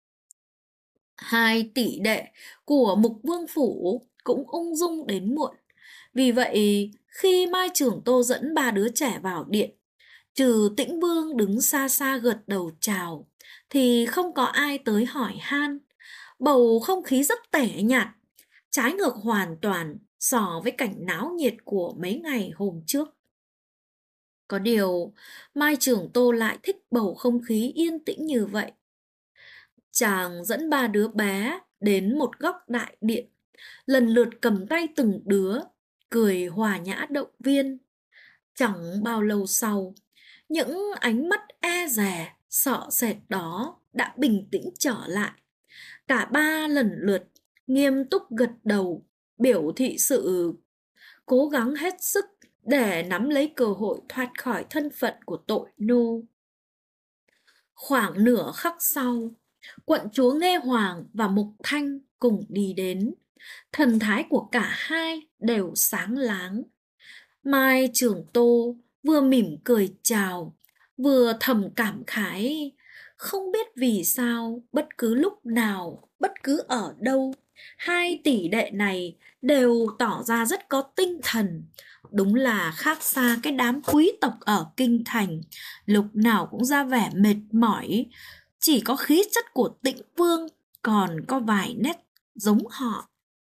2 tỷ đệ của Mục Vương phủ cũng ung dung đến muộn. Vì vậy, khi Mai Trường Tô dẫn 3 đứa trẻ vào điện, trừ Tĩnh Vương đứng xa xa gật đầu chào, thì không có ai tới hỏi han. Bầu không khí rất tẻ nhạt, trái ngược hoàn toàn so với cảnh náo nhiệt của mấy ngày hôm trước. Có điều, Mai Trường Tô lại thích bầu không khí yên tĩnh như vậy. Chàng dẫn 3 đứa bé đến một góc đại điện, lần lượt cầm tay từng đứa, cười hòa nhã động viên. Chẳng bao lâu sau, những ánh mắt e dè, sợ sệt đó đã bình tĩnh trở lại. Cả 3 lần lượt nghiêm túc gật đầu, biểu thị sự cố gắng hết sức để nắm lấy cơ hội thoát khỏi thân phận của tội nô. Khoảng nửa khắc sau, quận chúa Nghe Hoàng và Mục Thanh cùng đi đến. Thần thái của cả hai đều sáng láng. Mai Trường Tô vừa mỉm cười chào, vừa thầm cảm khái. Không biết vì sao, bất cứ lúc nào, bất cứ ở đâu, 2 tỷ đệ này đều tỏ ra rất có tinh thần. Đúng là khác xa cái đám quý tộc ở kinh thành, lúc nào cũng ra vẻ mệt mỏi. Chỉ có khí chất của Tĩnh Vương còn có vài nét giống họ.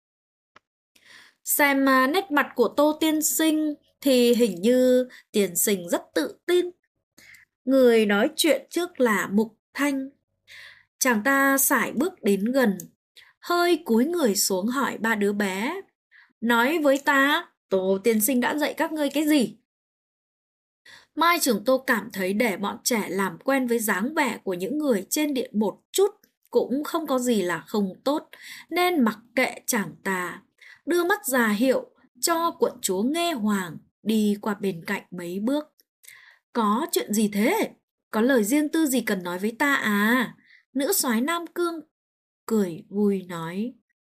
Xem nét mặt của Tô tiên sinh thì hình như tiên sinh rất tự tin. Người nói chuyện trước là Mục Thanh. Chàng ta sải bước đến gần, hơi cúi người xuống hỏi 3 đứa bé. Nói với ta, Tô tiên sinh đã dạy các ngươi cái gì? Mai Trường Tô cảm thấy để bọn trẻ làm quen với dáng vẻ của những người trên điện một chút cũng không có gì là không tốt, nên mặc kệ chàng ta, đưa mắt ra hiệu cho quận chúa Nghe Hoàng đi qua bên cạnh mấy bước. Có chuyện gì thế? Có lời riêng tư gì cần nói với ta à? Nữ soái Nam Cương cười vui nói.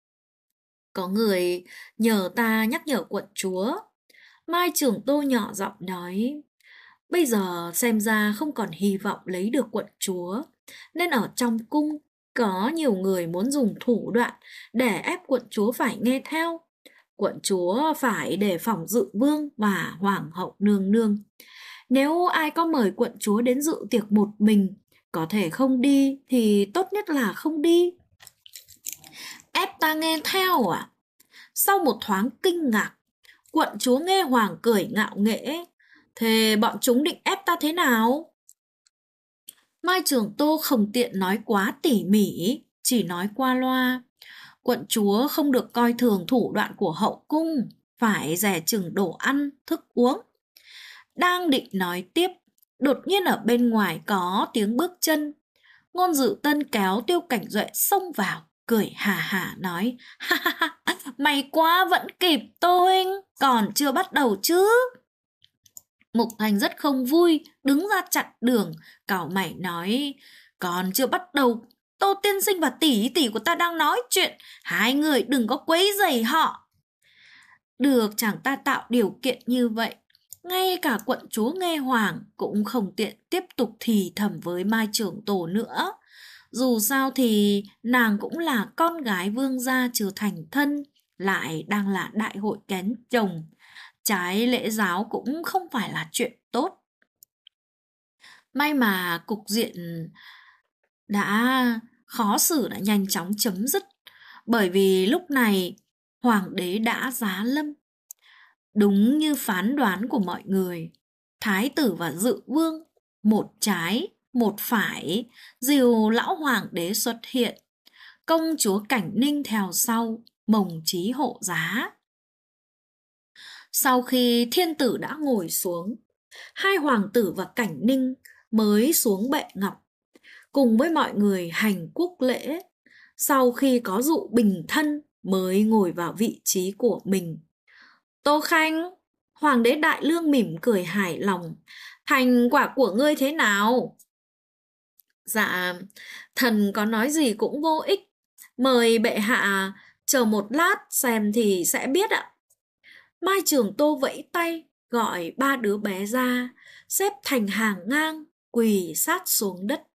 Có người nhờ ta nhắc nhở quận chúa. Mai Trường Tô nhỏ giọng nói. Bây giờ xem ra không còn hy vọng lấy được quận chúa, nên ở trong cung có nhiều người muốn dùng thủ đoạn để ép quận chúa phải nghe theo. Quận chúa phải đề phòng Dự Vương và Hoàng hậu nương nương. Nếu ai có mời quận chúa đến dự tiệc một mình, có thể không đi thì tốt nhất là không đi. Ép ta nghe theo à? Sau một thoáng kinh ngạc, quận chúa Nghe Hoàng cười ngạo nghễ. Thế bọn chúng định ép ta thế nào? Mai Trường Tô không tiện nói quá tỉ mỉ, chỉ nói qua loa. Quận chúa không được coi thường thủ đoạn của hậu cung, phải dè chừng đồ ăn, thức uống. Đang định nói tiếp, đột nhiên ở bên ngoài có tiếng bước chân. Ngôn Dự Tân kéo Tiêu Cảnh Duệ xông vào, cười hà hà nói. Ha ha ha, may quá vẫn kịp Tô huynh, còn chưa bắt đầu chứ. Mục Thành rất không vui, đứng ra chặn đường, cau mày nói, còn chưa bắt đầu, Tô tiên sinh và tỷ tỷ của ta đang nói chuyện, hai người đừng có quấy rầy họ. Được chàng ta tạo điều kiện như vậy, ngay cả quận chúa Nghe Hoàng cũng không tiện tiếp tục thì thầm với Mai Trưởng Tổ nữa. Dù sao thì nàng cũng là con gái vương gia chưa thành thân, lại đang là đại hội kén chồng. Trái lễ giáo cũng không phải là chuyện tốt. May mà cục diện đã khó xử đã nhanh chóng chấm dứt, bởi vì lúc này hoàng đế đã giá lâm. Đúng như phán đoán của mọi người, thái tử và Dự Vương, một trái, một phải, dìu lão hoàng đế xuất hiện. Công chúa Cảnh Ninh theo sau, mồng chí hộ giá. Sau khi thiên tử đã ngồi xuống, hai hoàng tử và Cảnh Ninh mới xuống bệ ngọc, cùng với mọi người hành quốc lễ. Sau khi có dụ bình thân mới ngồi vào vị trí của mình. Tô Khanh, hoàng đế Đại Lương mỉm cười hài lòng. Thành quả của ngươi thế nào? Dạ, thần có nói gì cũng vô ích. Mời bệ hạ chờ một lát xem thì sẽ biết ạ. Mai Trường Tô vẫy tay, gọi ba đứa bé ra, xếp thành hàng ngang, quỳ sát xuống đất.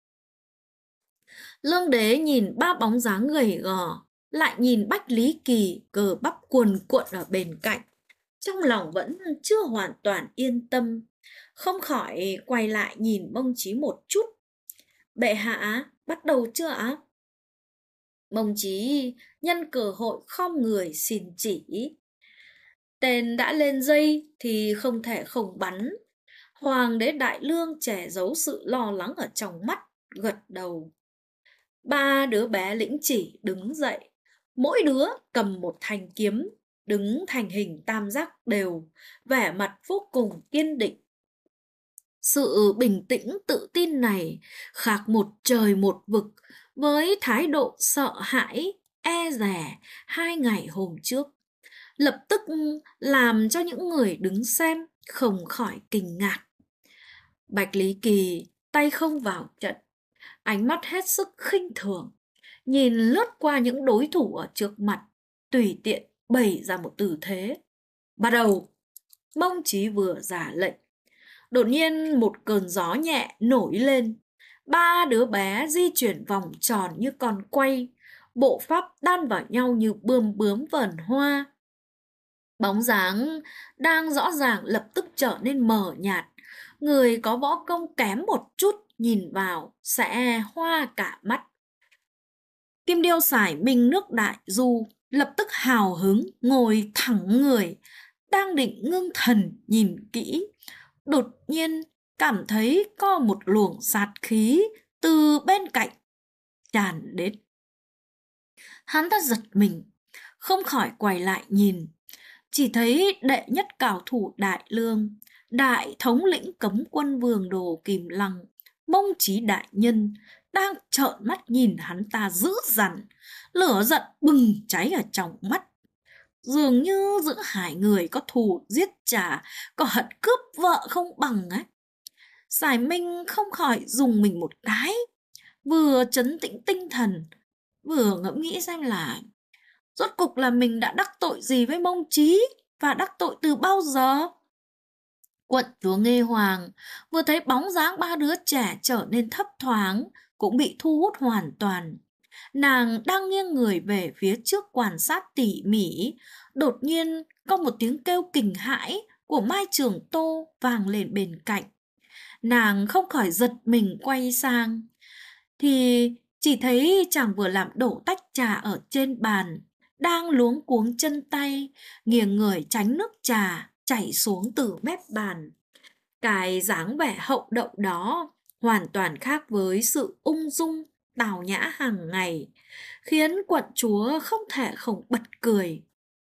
Lương đế nhìn ba bóng dáng gầy gò, lại nhìn Bách Lý Kỳ cờ bắp cuồn cuộn ở bên cạnh. Trong lòng vẫn chưa hoàn toàn yên tâm, không khỏi quay lại nhìn Mông Chí một chút. Bệ hạ, bắt đầu chưa ạ? Mông Chí nhân cơ hội khom người xin chỉ. Tên đã lên dây thì không thể không bắn. Hoàng đế Đại Lương che giấu sự lo lắng ở trong mắt, gật đầu. Ba đứa bé lĩnh chỉ đứng dậy, mỗi đứa cầm một thanh kiếm, đứng thành hình tam giác đều, vẻ mặt vô cùng kiên định. Sự bình tĩnh tự tin này khác một trời một vực với thái độ sợ hãi, e dè 2 ngày hôm trước. Lập tức làm cho những người đứng xem không khỏi kinh ngạc. Bạch Lý Kỳ tay không vào trận, ánh mắt hết sức khinh thường, nhìn lướt qua những đối thủ ở trước mặt, tùy tiện bày ra một tư thế. Bắt đầu! Mông Chí vừa ra lệnh, đột nhiên một cơn gió nhẹ nổi lên. Ba đứa bé di chuyển vòng tròn như con quay, bộ pháp đan vào nhau như bươm bướm vờn hoa. Bóng dáng đang rõ ràng lập tức trở nên mờ nhạt. Người có võ công kém một chút nhìn vào sẽ hoa cả mắt. Kim Điêu Sải Minh nước Đại Du lập tức hào hứng ngồi thẳng người, đang định ngưng thần nhìn kỹ. Đột nhiên cảm thấy có một luồng sát khí từ bên cạnh tràn đến. Hắn ta giật mình, không khỏi quay lại nhìn. Chỉ thấy đệ nhất cao thủ Đại Lương Đại thống lĩnh cấm quân Vương Đồ Kìm Lăng, Mông Chí đại nhân, đang trợn mắt nhìn hắn ta dữ dằn, lửa giận bừng cháy ở trong mắt. Dường như giữa hai người có thù giết trả, có hận cướp vợ không bằng ấy. Sài Minh không khỏi dùng mình một cái, vừa trấn tĩnh tinh thần, vừa ngẫm nghĩ xem là rốt cục là mình đã đắc tội gì với Mông Chí, và đắc tội từ bao giờ. Quận chúa Nghê Hoàng vừa thấy bóng dáng ba đứa trẻ trở nên thấp thoáng, cũng bị thu hút hoàn toàn. Nàng đang nghiêng người về phía trước quan sát tỉ mỉ, đột nhiên có một tiếng kêu kinh hãi của Mai Trường Tô vang lên bên cạnh. Nàng không khỏi giật mình quay sang, thì chỉ thấy chàng vừa làm đổ tách trà ở trên bàn, đang luống cuống chân tay, nghiêng người tránh nước trà chảy xuống từ mép bàn. Cái dáng vẻ hậu đậu đó hoàn toàn khác với sự ung dung, tào nhã hàng ngày, khiến quận chúa không thể không bật cười.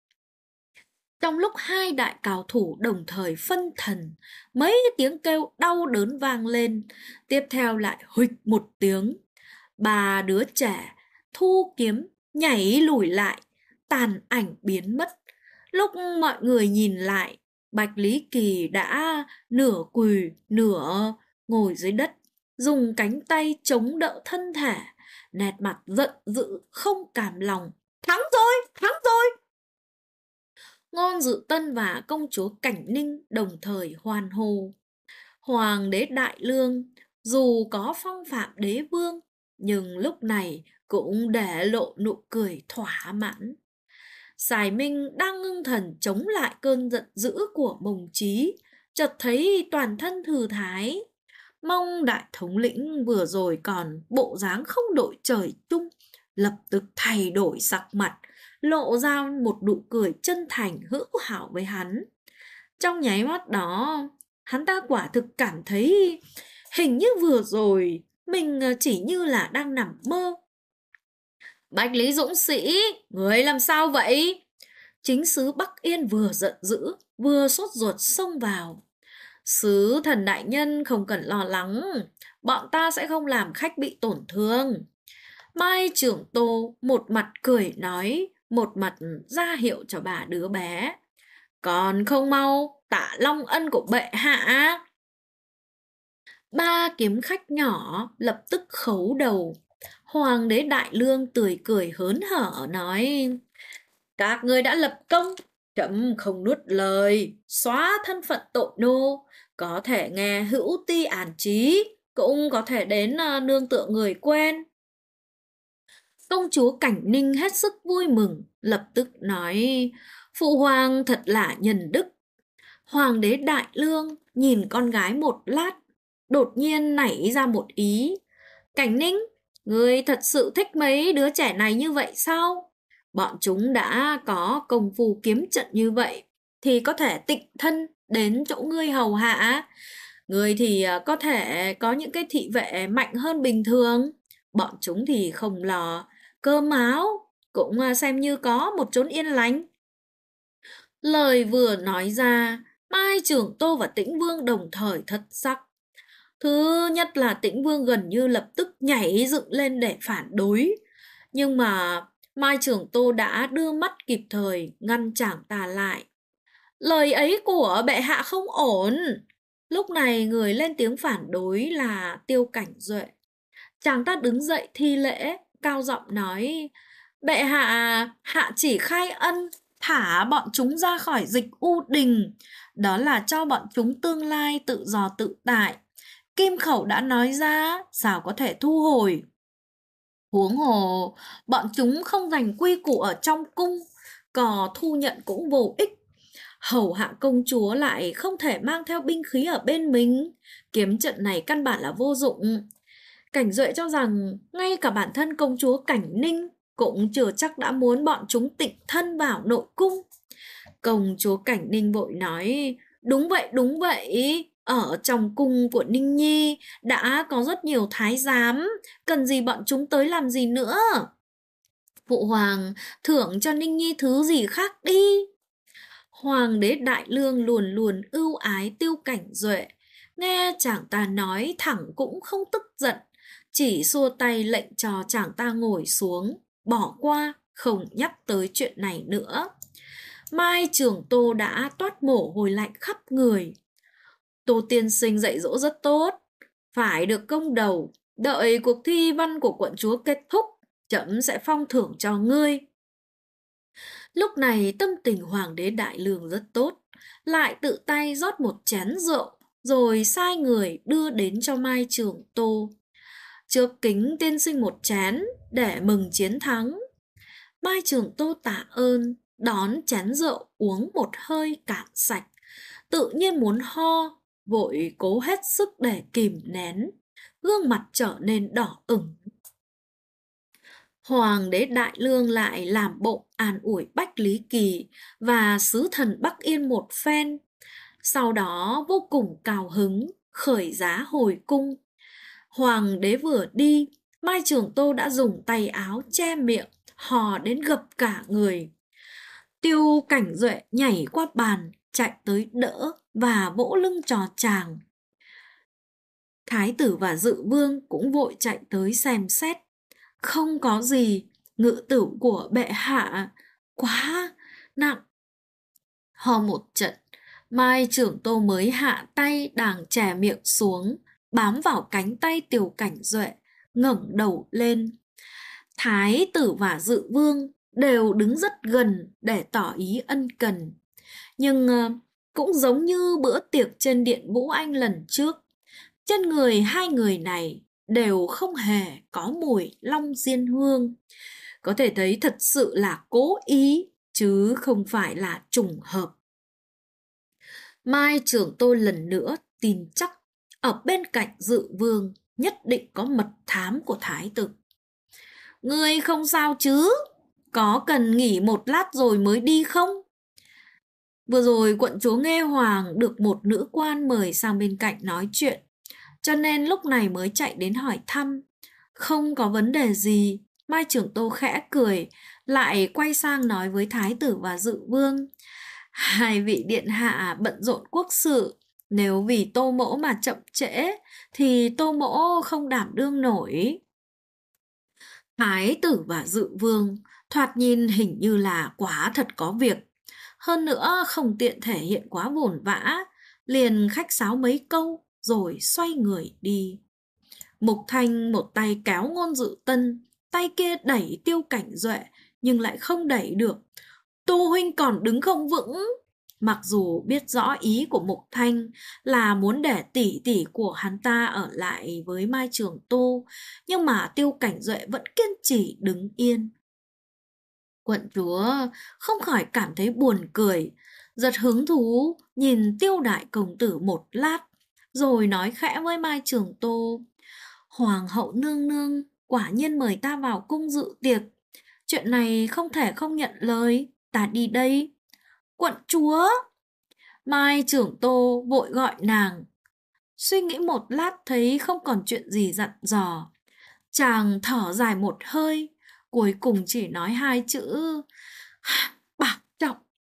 Trong lúc hai đại cao thủ đồng thời phân thần, mấy tiếng kêu đau đớn vang lên, tiếp theo lại huỵch một tiếng. Ba đứa trẻ thu kiếm nhảy lùi lại, tàn ảnh biến mất. Lúc mọi người nhìn lại, Bạch Lý Kỳ đã nửa quỳ nửa ngồi dưới đất, dùng cánh tay chống đỡ thân thể, nét mặt giận dữ không cam lòng. Thắng rồi, thắng rồi! Ngôn Dự Tân và công chúa Cảnh Ninh đồng thời hoan hô. Hoàng đế Đại Lương dù có phong phạm đế vương, nhưng lúc này cũng để lộ nụ cười thỏa mãn. Sài Minh đang ngưng thần chống lại cơn giận dữ của Mông Chí, chợt thấy toàn thân thư thái. Mông đại thống lĩnh vừa rồi còn bộ dáng không đội trời chung, lập tức thay đổi sắc mặt, lộ ra một nụ cười chân thành hữu hảo với hắn. Trong nháy mắt đó, hắn ta quả thực cảm thấy hình như vừa rồi mình chỉ như là đang nằm mơ. Bạch Lý Dũng Sĩ, người làm sao vậy? Chính sứ Bắc Yên vừa giận dữ, vừa sốt ruột xông vào. Sứ thần đại nhân không cần lo lắng, bọn ta sẽ không làm khách bị tổn thương. Mai Trưởng Tô một mặt cười nói, một mặt ra hiệu cho bà đứa bé. Còn không mau tạ long ân của bệ hạ. Ba kiếm khách nhỏ lập tức khấu đầu. Hoàng đế Đại Lương tươi cười hớn hở nói, các ngươi đã lập công, trẫm không nuốt lời, xóa thân phận tội nô, có thể nghe hữu ti ản trí, cũng có thể đến nương tựa người quen. Công chúa Cảnh Ninh hết sức vui mừng, lập tức nói, phụ hoàng thật là nhân đức. Hoàng đế Đại Lương nhìn con gái một lát, đột nhiên nảy ra một ý. Cảnh Ninh, ngươi thật sự thích mấy đứa trẻ này như vậy sao? Bọn chúng đã có công phu kiếm trận như vậy, thì có thể tịnh thân đến chỗ ngươi hầu hạ. Ngươi thì có thể có những cái thị vệ mạnh hơn bình thường. Bọn chúng thì không lo, cơm áo cũng xem như có một chốn yên lành. Lời vừa nói ra, Mai Trường Tô và Tĩnh Vương đồng thời thất sắc. Thứ nhất là Tĩnh Vương gần như lập tức nhảy dựng lên để phản đối. Nhưng mà Mai Trường Tô đã đưa mắt kịp thời ngăn chàng ta lại. Lời ấy của bệ hạ không ổn. Lúc này người lên tiếng phản đối là Tiêu Cảnh Duệ. Chàng ta đứng dậy thi lễ, cao giọng nói, bệ hạ, hạ chỉ khai ân, thả bọn chúng ra khỏi dịch U Đình. Đó là cho bọn chúng tương lai tự do tự tại. Kim khẩu đã nói ra, sao có thể thu hồi. Huống hồ, bọn chúng không giành quy củ ở trong cung, có thu nhận cũng vô ích. Hầu hạ công chúa lại không thể mang theo binh khí ở bên mình, kiếm trận này căn bản là vô dụng. Cảnh Duệ cho rằng ngay cả bản thân công chúa Cảnh Ninh cũng chưa chắc đã muốn bọn chúng tịnh thân vào nội cung. Công chúa Cảnh Ninh vội nói, đúng vậy, ở trong cung của Ninh Nhi đã có rất nhiều thái giám, cần gì bọn chúng tới làm gì nữa. Phụ hoàng thưởng cho Ninh Nhi thứ gì khác đi. Hoàng đế Đại Lương luôn luôn ưu ái Tiêu Cảnh Duệ, nghe chàng ta nói thẳng cũng không tức giận, chỉ xua tay lệnh cho chàng ta ngồi xuống, bỏ qua, không nhắc tới chuyện này nữa. Mai Trường Tô đã toát mồ hôi lạnh khắp người. Tô tiên sinh dạy dỗ rất tốt, phải được công đầu, đợi cuộc thi văn của quận chúa kết thúc, trẫm sẽ phong thưởng cho ngươi. Lúc này tâm tình Hoàng đế Đại Lương rất tốt, lại tự tay rót một chén rượu, rồi sai người đưa đến cho Mai Trường Tô. Trước kính tiên sinh một chén để mừng chiến thắng. Mai Trường Tô tạ ơn, đón chén rượu uống một hơi cạn sạch, tự nhiên muốn ho, vội cố hết sức để kìm nén, gương mặt trở nên đỏ ửng. Hoàng đế Đại Lương lại làm bộ an ủi Bách Lý Kỳ và sứ thần Bắc Yên một phen, sau đó vô cùng cao hứng, khởi giá hồi cung. Hoàng đế vừa đi, Mai Trường Tô đã dùng tay áo che miệng, hò đến gập cả người. Tiêu Cảnh Duệ nhảy qua bàn, chạy tới đỡ và vỗ lưng cho chàng. Thái tử và Dự Vương cũng vội chạy tới xem xét. Không có gì, ngự tửu của bệ hạ quá nặng. Ho một trận, Mai Trường Tô mới hạ tay đàng chè miệng xuống, bám vào cánh tay Tiêu Cảnh Duệ, ngẩng đầu lên. Thái tử và Dự Vương đều đứng rất gần để tỏ ý ân cần. Nhưng cũng giống như bữa tiệc trên Điện Vũ Anh lần trước, trên người hai người này đều không hề có mùi long diên hương. Có thể thấy thật sự là cố ý, chứ không phải là trùng hợp. Mai Trường Tô lần nữa tin chắc ở bên cạnh Dự Vương nhất định có mật thám của Thái tử. Ngươi không sao chứ? Có cần nghỉ một lát rồi mới đi không? Vừa rồi quận chúa Nghê Hoàng được một nữ quan mời sang bên cạnh nói chuyện, cho nên lúc này mới chạy đến hỏi thăm. Không có vấn đề gì, Mai Trường Tô khẽ cười, lại quay sang nói với Thái tử và Dự Vương. Hai vị điện hạ bận rộn quốc sự, nếu vì Tô mỗ mà chậm trễ, thì Tô mỗ không đảm đương nổi. Thái tử và Dự Vương thoạt nhìn hình như là quá thật có việc, hơn nữa không tiện thể hiện quá vồn vã, liền khách sáo mấy câu rồi xoay người đi. Mục Thanh một tay kéo Ngôn Dự Tân, tay kia đẩy Tiêu Cảnh Duệ nhưng lại không đẩy được. Tô huynh còn đứng không vững. Mặc dù biết rõ ý của Mục Thanh là muốn để tỷ tỷ của hắn ta ở lại với Mai Trường Tô, nhưng mà Tiêu Cảnh Duệ vẫn kiên trì đứng yên. Quận chúa không khỏi cảm thấy buồn cười, giật hứng thú nhìn Tiêu đại công tử một lát, rồi nói khẽ với Mai Trường Tô. Hoàng hậu nương nương quả nhiên mời ta vào cung dự tiệc, chuyện này không thể không nhận lời, ta đi đây. Quận chúa! Mai Trường Tô vội gọi nàng. Suy nghĩ một lát thấy không còn chuyện gì dặn dò, chàng thở dài một hơi, cuối cùng chỉ nói hai chữ bảo trọng.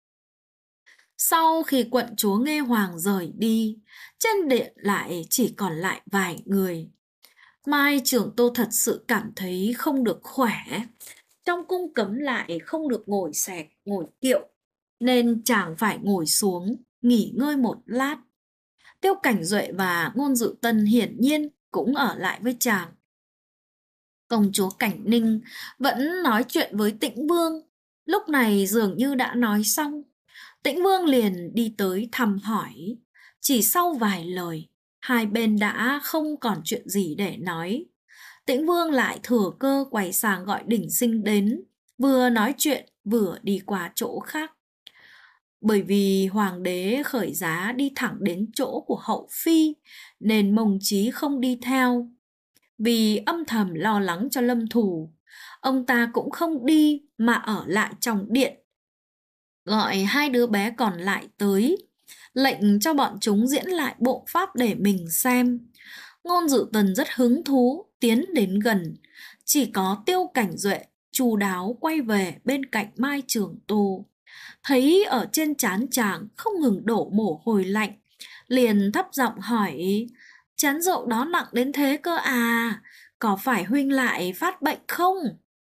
Sau khi quận chúa Nghê Hoàng rời đi, trên điện lại chỉ còn lại vài người. Mai Trường Tô thật sự cảm thấy không được khỏe. Trong cung cấm lại không được ngồi xẹt, ngồi kiệu, nên chàng phải ngồi xuống, nghỉ ngơi một lát. Tiêu Cảnh Duệ và Ngôn Dự Tân hiển nhiên cũng ở lại với chàng. Công chúa Cảnh Ninh vẫn nói chuyện với Tĩnh Vương, lúc này dường như đã nói xong. Tĩnh Vương liền đi tới thăm hỏi. Chỉ sau vài lời, hai bên đã không còn chuyện gì để nói. Tĩnh Vương lại thừa cơ quay sang gọi Đỉnh Sinh đến, vừa nói chuyện vừa đi qua chỗ khác. Bởi vì hoàng đế khởi giá đi thẳng đến chỗ của hậu phi, nên Mông Chí không đi theo. Vì âm thầm lo lắng cho Lâm Thủ, ông ta cũng không đi mà ở lại trong điện. Gọi hai đứa bé còn lại tới, lệnh cho bọn chúng diễn lại bộ pháp để mình xem. Ngôn Dự Tần rất hứng thú tiến đến gần, chỉ có Tiêu Cảnh Duệ chu đáo quay về bên cạnh Mai Trường Tô. thấy ở trên trán chàng không ngừng đổ mồ hôi lạnh, liền thấp giọng hỏi: chén rượu đó nặng đến thế cơ à? Có phải huynh lại phát bệnh không?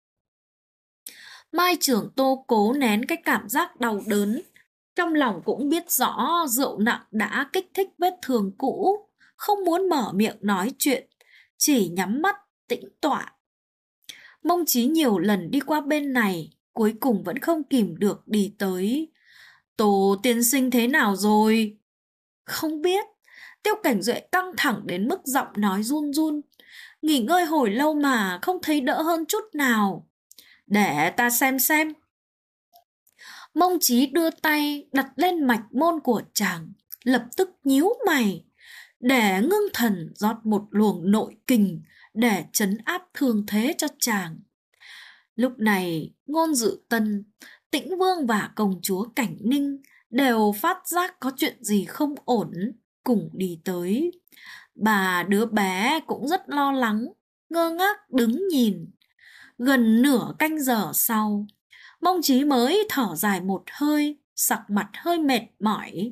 Mai Trưởng Tô cố nén cái cảm giác đau đớn, trong lòng cũng biết rõ rượu nặng đã kích thích vết thương cũ, không muốn mở miệng nói chuyện, chỉ nhắm mắt tĩnh tọa. Mông Chí nhiều lần đi qua bên này, cuối cùng vẫn không kìm được đi tới. Tô tiên sinh thế nào rồi? Không biết. Tiêu Cảnh Duệ căng thẳng đến mức giọng nói run run. Nghỉ ngơi hồi lâu mà không thấy đỡ hơn chút nào. Để ta xem. Mông Chí đưa tay đặt lên mạch môn của chàng, lập tức nhíu mày, để ngưng thần rót một luồng nội kình để trấn áp thương thế cho chàng. Lúc này, Ngôn Dự Tân, Tĩnh Vương và công chúa Cảnh Ninh đều phát giác có chuyện gì không ổn, cùng đi tới. Bà đứa bé cũng rất lo lắng, ngơ ngác đứng nhìn. Gần nửa canh giờ sau, Mông Chí mới thở dài một hơi, sặc mặt hơi mệt mỏi.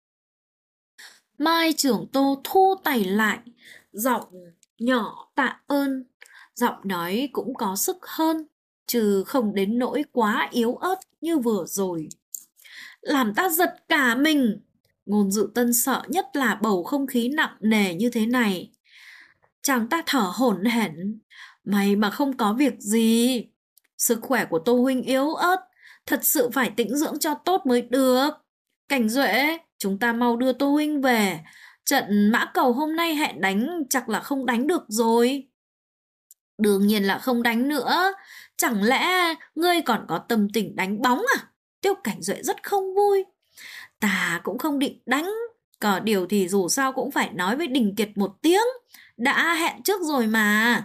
Mai Trưởng Tô thu tay lại, giọng nhỏ tạ ơn, giọng nói cũng có sức hơn, chứ không đến nỗi quá yếu ớt như vừa rồi. Làm ta giật cả mình. Ngôn Dự Tân sợ nhất là bầu không khí nặng nề như thế này. Chàng ta thở hổn hển. May mà không có việc gì. Sức khỏe của Tô huynh yếu ớt, thật sự phải tĩnh dưỡng cho tốt mới được. Cảnh Duệ, chúng ta mau đưa Tô huynh về. Trận mã cầu hôm nay hẹn đánh chắc là không đánh được rồi. Đương nhiên là không đánh nữa. Chẳng lẽ ngươi còn có tâm tình đánh bóng à? Tiêu Cảnh Duệ rất không vui. Ta cũng không định đánh, có điều thì dù sao cũng phải nói với Đình Kiệt một tiếng, đã hẹn trước rồi mà.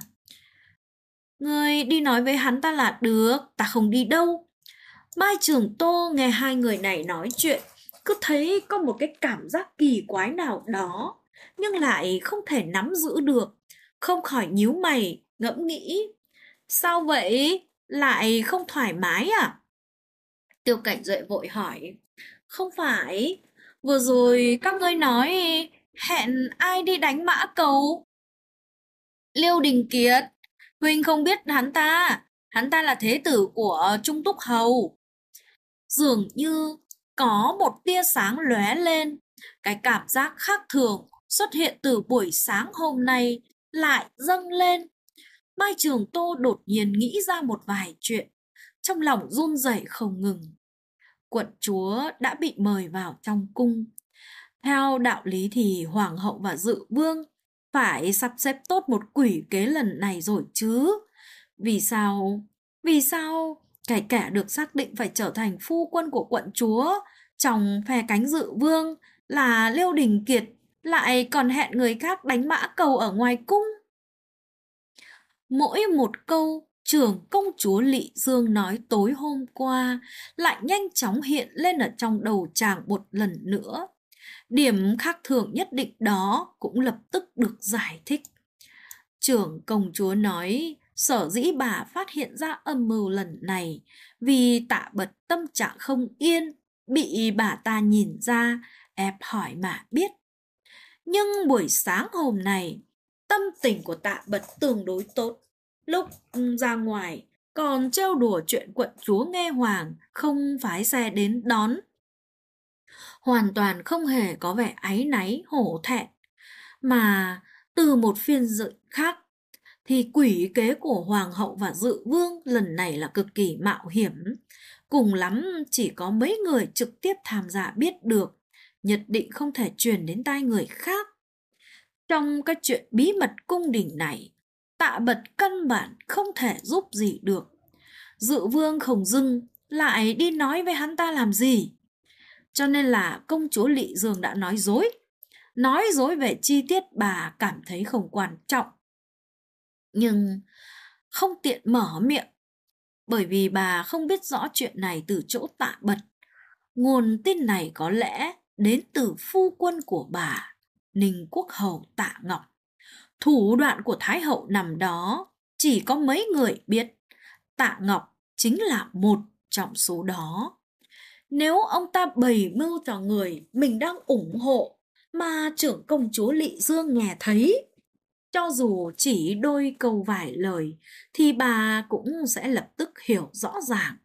Ngươi đi nói với hắn ta là được, ta không đi đâu. Mai Trường Tô nghe hai người này nói chuyện, cứ thấy có một cái cảm giác kỳ quái nào đó, nhưng lại không thể nắm giữ được, không khỏi nhíu mày, ngẫm nghĩ. Sao vậy? Lại không thoải mái à? Tiêu Cảnh Duệ vội hỏi. Không phải, vừa rồi các ngươi nói hẹn ai đi đánh mã cầu? Liêu Đình Kiệt, huynh không biết hắn ta là thế tử của Trung Túc Hầu. Dường như có một tia sáng lóe lên, cái cảm giác khác thường xuất hiện từ buổi sáng hôm nay lại dâng lên. Mai Trường Tô đột nhiên nghĩ ra một vài chuyện, trong lòng run rẩy không ngừng. Quận chúa đã bị mời vào trong cung. Theo đạo lý thì hoàng hậu và dự vương phải sắp xếp tốt một quỷ kế lần này rồi chứ. Vì sao? Cái kẻ được xác định phải trở thành phu quân của quận chúa trong phe cánh dự vương là Liêu Đình Kiệt lại còn hẹn người khác đánh mã cầu ở ngoài cung? Mỗi một câu trưởng công chúa Lị Dương nói tối hôm qua lại nhanh chóng hiện lên ở trong đầu chàng một lần nữa. Điểm khác thường nhất định đó cũng lập tức được giải thích. Trưởng công chúa nói sở dĩ bà phát hiện ra âm mưu lần này vì Tạ Bật tâm trạng không yên, bị bà ta nhìn ra, ép hỏi mà biết. Nhưng buổi sáng hôm nay, tâm tình của Tạ Bật tương đối tốt. Lúc ra ngoài, còn trêu đùa chuyện quận chúa nghe hoàng không phái xe đến đón. Hoàn toàn không hề có vẻ áy náy, hổ thẹn. Mà từ một phiên dự khác, thì quỷ kế của hoàng hậu và dự vương lần này là cực kỳ mạo hiểm. Cùng lắm chỉ có mấy người trực tiếp tham gia biết được, nhất định không thể truyền đến tai người khác. Trong cái chuyện bí mật cung đình này, Tạ Bật căn bản không thể giúp gì được. Dự vương không dưng lại đi nói với hắn ta làm gì. Cho nên là công chúa Lị Dương đã nói dối. Nói dối về chi tiết bà cảm thấy không quan trọng. Nhưng không tiện mở miệng, bởi vì bà không biết rõ chuyện này từ chỗ Tạ Bật. Nguồn tin này có lẽ đến từ phu quân của bà, Ninh Quốc Hầu Tạ Ngọc. Thủ đoạn của Thái hậu nằm đó, chỉ có mấy người biết. Tạ Ngọc chính là một trong số đó. Nếu ông ta bày mưu cho người mình đang ủng hộ mà trưởng công chúa Lỵ Dương nghe thấy, cho dù chỉ đôi câu vài lời thì bà cũng sẽ lập tức hiểu rõ ràng.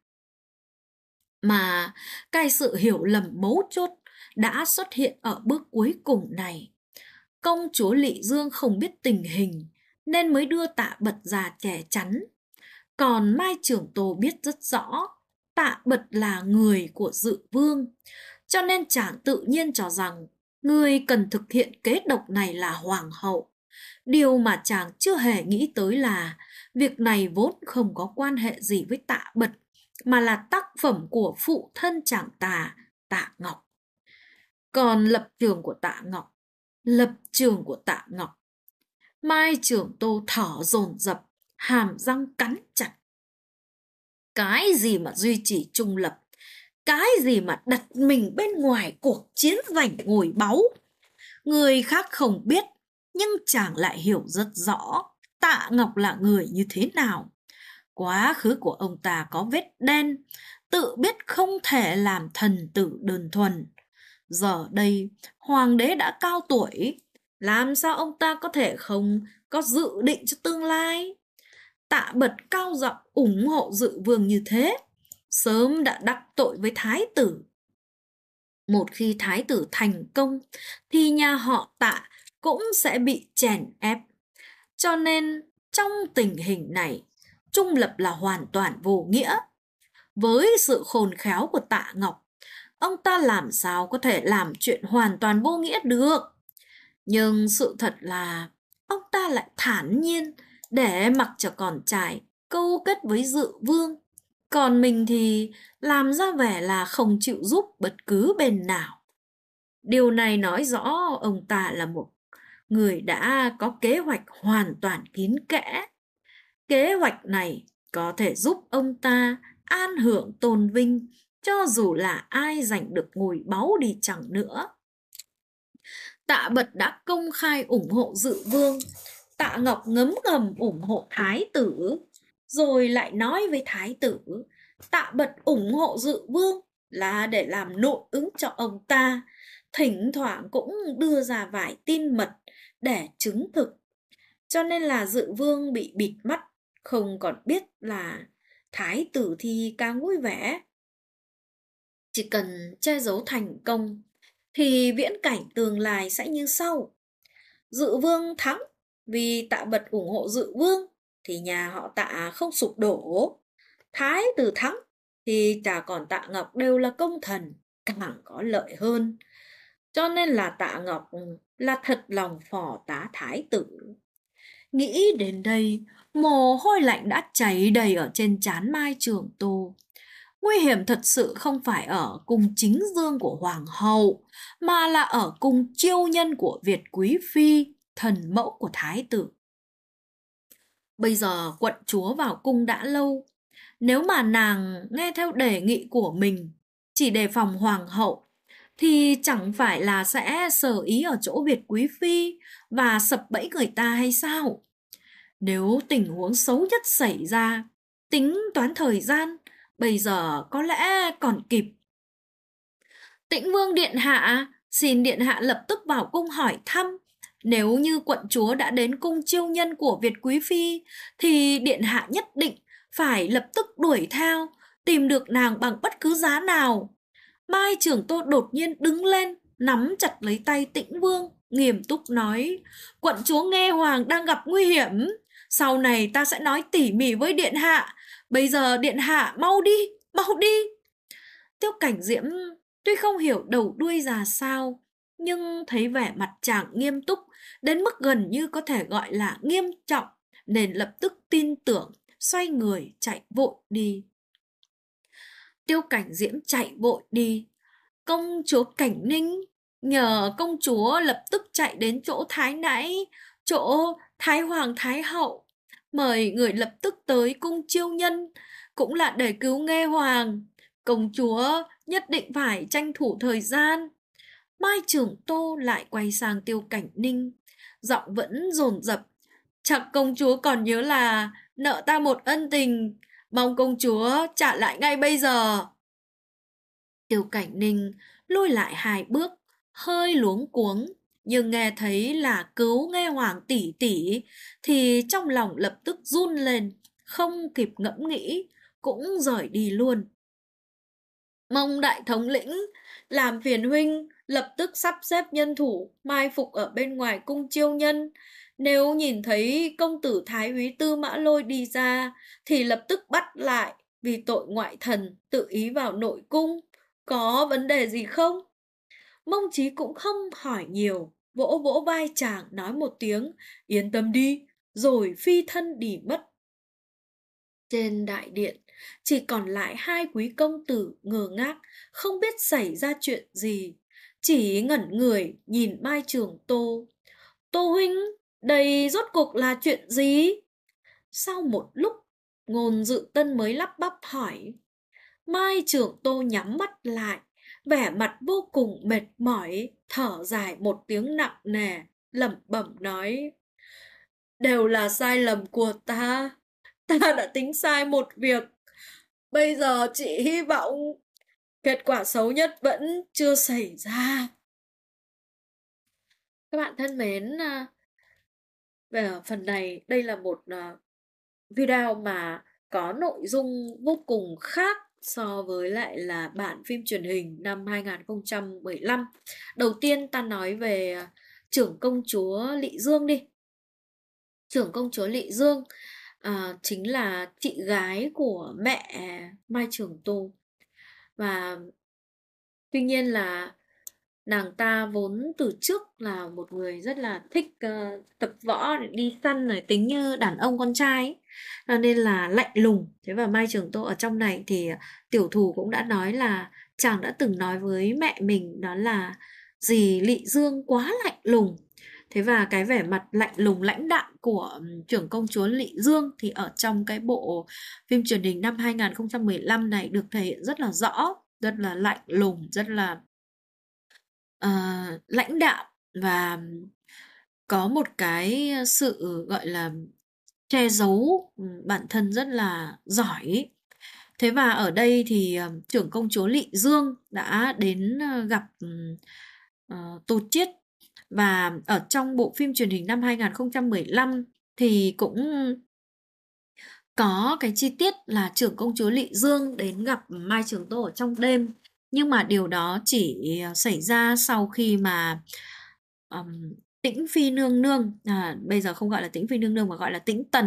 Mà cái sự hiểu lầm mấu chốt đã xuất hiện ở bước cuối cùng này. Công chúa Lỵ Dương không biết tình hình nên mới đưa Tạ Bật ra che chắn. Còn Mai Trưởng Tô biết rất rõ Tạ Bật là người của Dự Vương, cho nên chàng tự nhiên cho rằng người cần thực hiện kế độc này là hoàng hậu. Điều mà chàng chưa hề nghĩ tới là việc này vốn không có quan hệ gì với Tạ Bật, mà là tác phẩm của phụ thân chàng ta, Tạ Ngọc. Còn lập trường của Tạ Ngọc, Mai Trưởng Tô thở dồn dập, hàm răng cắn chặt. Cái gì mà duy trì trung lập, cái gì mà đặt mình bên ngoài cuộc chiến giành ngôi báu. Người khác không biết, nhưng chàng lại hiểu rất rõ Tạ Ngọc là người như thế nào. Quá khứ của ông ta có vết đen, tự biết không thể làm thần tử đơn thuần. Giờ đây, hoàng đế đã cao tuổi, làm sao ông ta có thể không có dự định cho tương lai? Tạ Bật cao giọng ủng hộ Dự Vương như thế, sớm đã đắc tội với thái tử. Một khi thái tử thành công, thì nhà họ Tạ cũng sẽ bị chèn ép. Cho nên, trong tình hình này, trung lập là hoàn toàn vô nghĩa. Với sự khôn khéo của Tạ Ngọc, ông ta làm sao có thể làm chuyện hoàn toàn vô nghĩa được. Nhưng sự thật là ông ta lại thản nhiên để mặc cho con trai câu kết với Dự Vương. Còn mình thì làm ra vẻ là không chịu giúp bất cứ bên nào. Điều này nói rõ ông ta là một người đã có kế hoạch hoàn toàn kín kẽ. Kế hoạch này có thể giúp ông ta an hưởng tôn vinh, cho dù là ai giành được ngôi báu đi chăng nữa. Tạ Bật đã công khai ủng hộ Dự Vương, Tạ Ngọc ngấm ngầm ủng hộ thái tử, rồi lại nói với thái tử Tạ Bật ủng hộ Dự Vương là để làm nội ứng cho ông ta, thỉnh thoảng cũng đưa ra vài tin mật để chứng thực. Cho nên là Dự Vương bị bịt mắt, không còn biết là thái tử thì càng vui vẻ. Chỉ cần che giấu thành công thì viễn cảnh tương lai sẽ như sau. Dự Vương thắng vì Tạ Bật ủng hộ Dự Vương thì nhà họ Tạ không sụp đổ. Thái tử thắng thì chả còn Tạ Ngọc đều là công thần, càng có lợi hơn. Cho nên là Tạ Ngọc là thật lòng phò tá thái tử. Nghĩ đến đây, mồ hôi lạnh đã chảy đầy ở trên trán Mai Trưởng Tô. Nguy hiểm thật sự không phải ở cung chính dương của hoàng hậu, mà là ở cung chiêu nhân của Việt quý phi, thần mẫu của thái tử. Bây giờ quận chúa vào cung đã lâu, nếu mà nàng nghe theo đề nghị của mình, chỉ đề phòng hoàng hậu, thì chẳng phải là sẽ sờ ý ở chỗ Việt quý phi và sập bẫy người ta hay sao? Nếu tình huống xấu nhất xảy ra, tính toán thời gian, bây giờ có lẽ còn kịp. Tĩnh Vương điện hạ, xin điện hạ lập tức vào cung hỏi thăm. Nếu như quận chúa đã đến cung chiêu nhân của Việt quý phi, thì điện hạ nhất định phải lập tức đuổi theo, tìm được nàng bằng bất cứ giá nào. Mai Trưởng Tô đột nhiên đứng lên, nắm chặt lấy tay Tĩnh Vương, nghiêm túc nói: quận chúa nghe hoàng đang gặp nguy hiểm, sau này ta sẽ nói tỉ mỉ với điện hạ. Bây giờ điện hạ mau đi, mau đi. Tiêu Cảnh Diễm tuy không hiểu đầu đuôi ra sao, nhưng thấy vẻ mặt chàng nghiêm túc đến mức gần như có thể gọi là nghiêm trọng, nên lập tức tin tưởng, xoay người chạy vội đi. Tiêu Cảnh Diễm chạy vội đi. Công chúa Cảnh Ninh nhờ công chúa lập tức chạy đến chỗ Thái Nãi, chỗ Thái Hoàng Thái Hậu, mời người lập tức tới cung chiêu nhân, cũng là để cứu Nghê Hoàng. Công chúa nhất định phải tranh thủ thời gian. Mai Trưởng Tô lại quay sang Tiêu Cảnh Ninh, giọng vẫn dồn dập: chắc công chúa còn nhớ là nợ ta một ân tình, mong công chúa trả lại ngay bây giờ. Tiêu Cảnh Ninh lùi lại 2 bước, hơi luống cuống, nhưng nghe thấy là cứu nghe Hoàng tỷ tỷ thì trong lòng lập tức run lên, không kịp ngẫm nghĩ, cũng rời đi luôn. Mong đại thống lĩnh làm phiền huynh lập tức sắp xếp nhân thủ mai phục ở bên ngoài cung chiêu nhân. Nếu nhìn thấy công tử Thái úy Tư Mã Lôi đi ra thì lập tức bắt lại vì tội ngoại thần tự ý vào nội cung. Có vấn đề gì không? Mông Chí cũng không hỏi nhiều, vỗ vỗ vai chàng nói một tiếng, yên tâm đi, rồi phi thân đi mất. Trên đại điện, chỉ còn lại 2 quý công tử ngơ ngác, không biết xảy ra chuyện gì. Chỉ ngẩn người nhìn Mai Trường Tô. Tô huynh, đây rốt cuộc là chuyện gì? Sau một lúc, Ngôn Dự Tân mới lắp bắp hỏi. Mai Trường Tô nhắm mắt lại, vẻ mặt vô cùng mệt mỏi, thở dài một tiếng nặng nề, lẩm bẩm nói. Đều là sai lầm của ta. Ta đã tính sai một việc. Bây giờ chỉ hy vọng kết quả xấu nhất vẫn chưa xảy ra. Các bạn thân mến, về phần này, đây là một video mà có nội dung vô cùng khác so với lại là bản phim truyền hình năm 2015. Đầu tiên ta nói về trưởng công chúa Lị Dương đi. Trưởng công chúa Lị Dương chính là chị gái của mẹ Mai Trường Tô. Và tuy nhiên là nàng ta vốn từ trước là một người rất là thích tập võ, đi săn, rồi tính như đàn ông con trai ấy. Cho nên là lạnh lùng. Thế và Mai Trường Tô ở trong này thì tiểu thủ cũng đã nói là chàng đã từng nói với mẹ mình đó là dì Lị Dương quá lạnh lùng. Thế và cái vẻ mặt lạnh lùng lãnh đạm của trưởng công chúa Lị Dương thì ở trong cái bộ phim truyền hình năm 2015 này được thể hiện rất là rõ, rất là lạnh lùng, rất là lãnh đạm và có một cái sự gọi là che giấu bản thân rất là giỏi. Thế và ở đây thì trưởng công chúa Lị Dương đã đến gặp Tô Chiết. Và ở trong bộ phim truyền hình năm 2015 thì cũng có cái chi tiết là trưởng công chúa Lị Dương đến gặp Mai Trường Tô ở trong đêm. Nhưng mà điều đó chỉ xảy ra sau khi mà Tĩnh Phi Nương Nương, bây giờ không gọi là Tĩnh Phi Nương Nương mà gọi là Tĩnh Tần.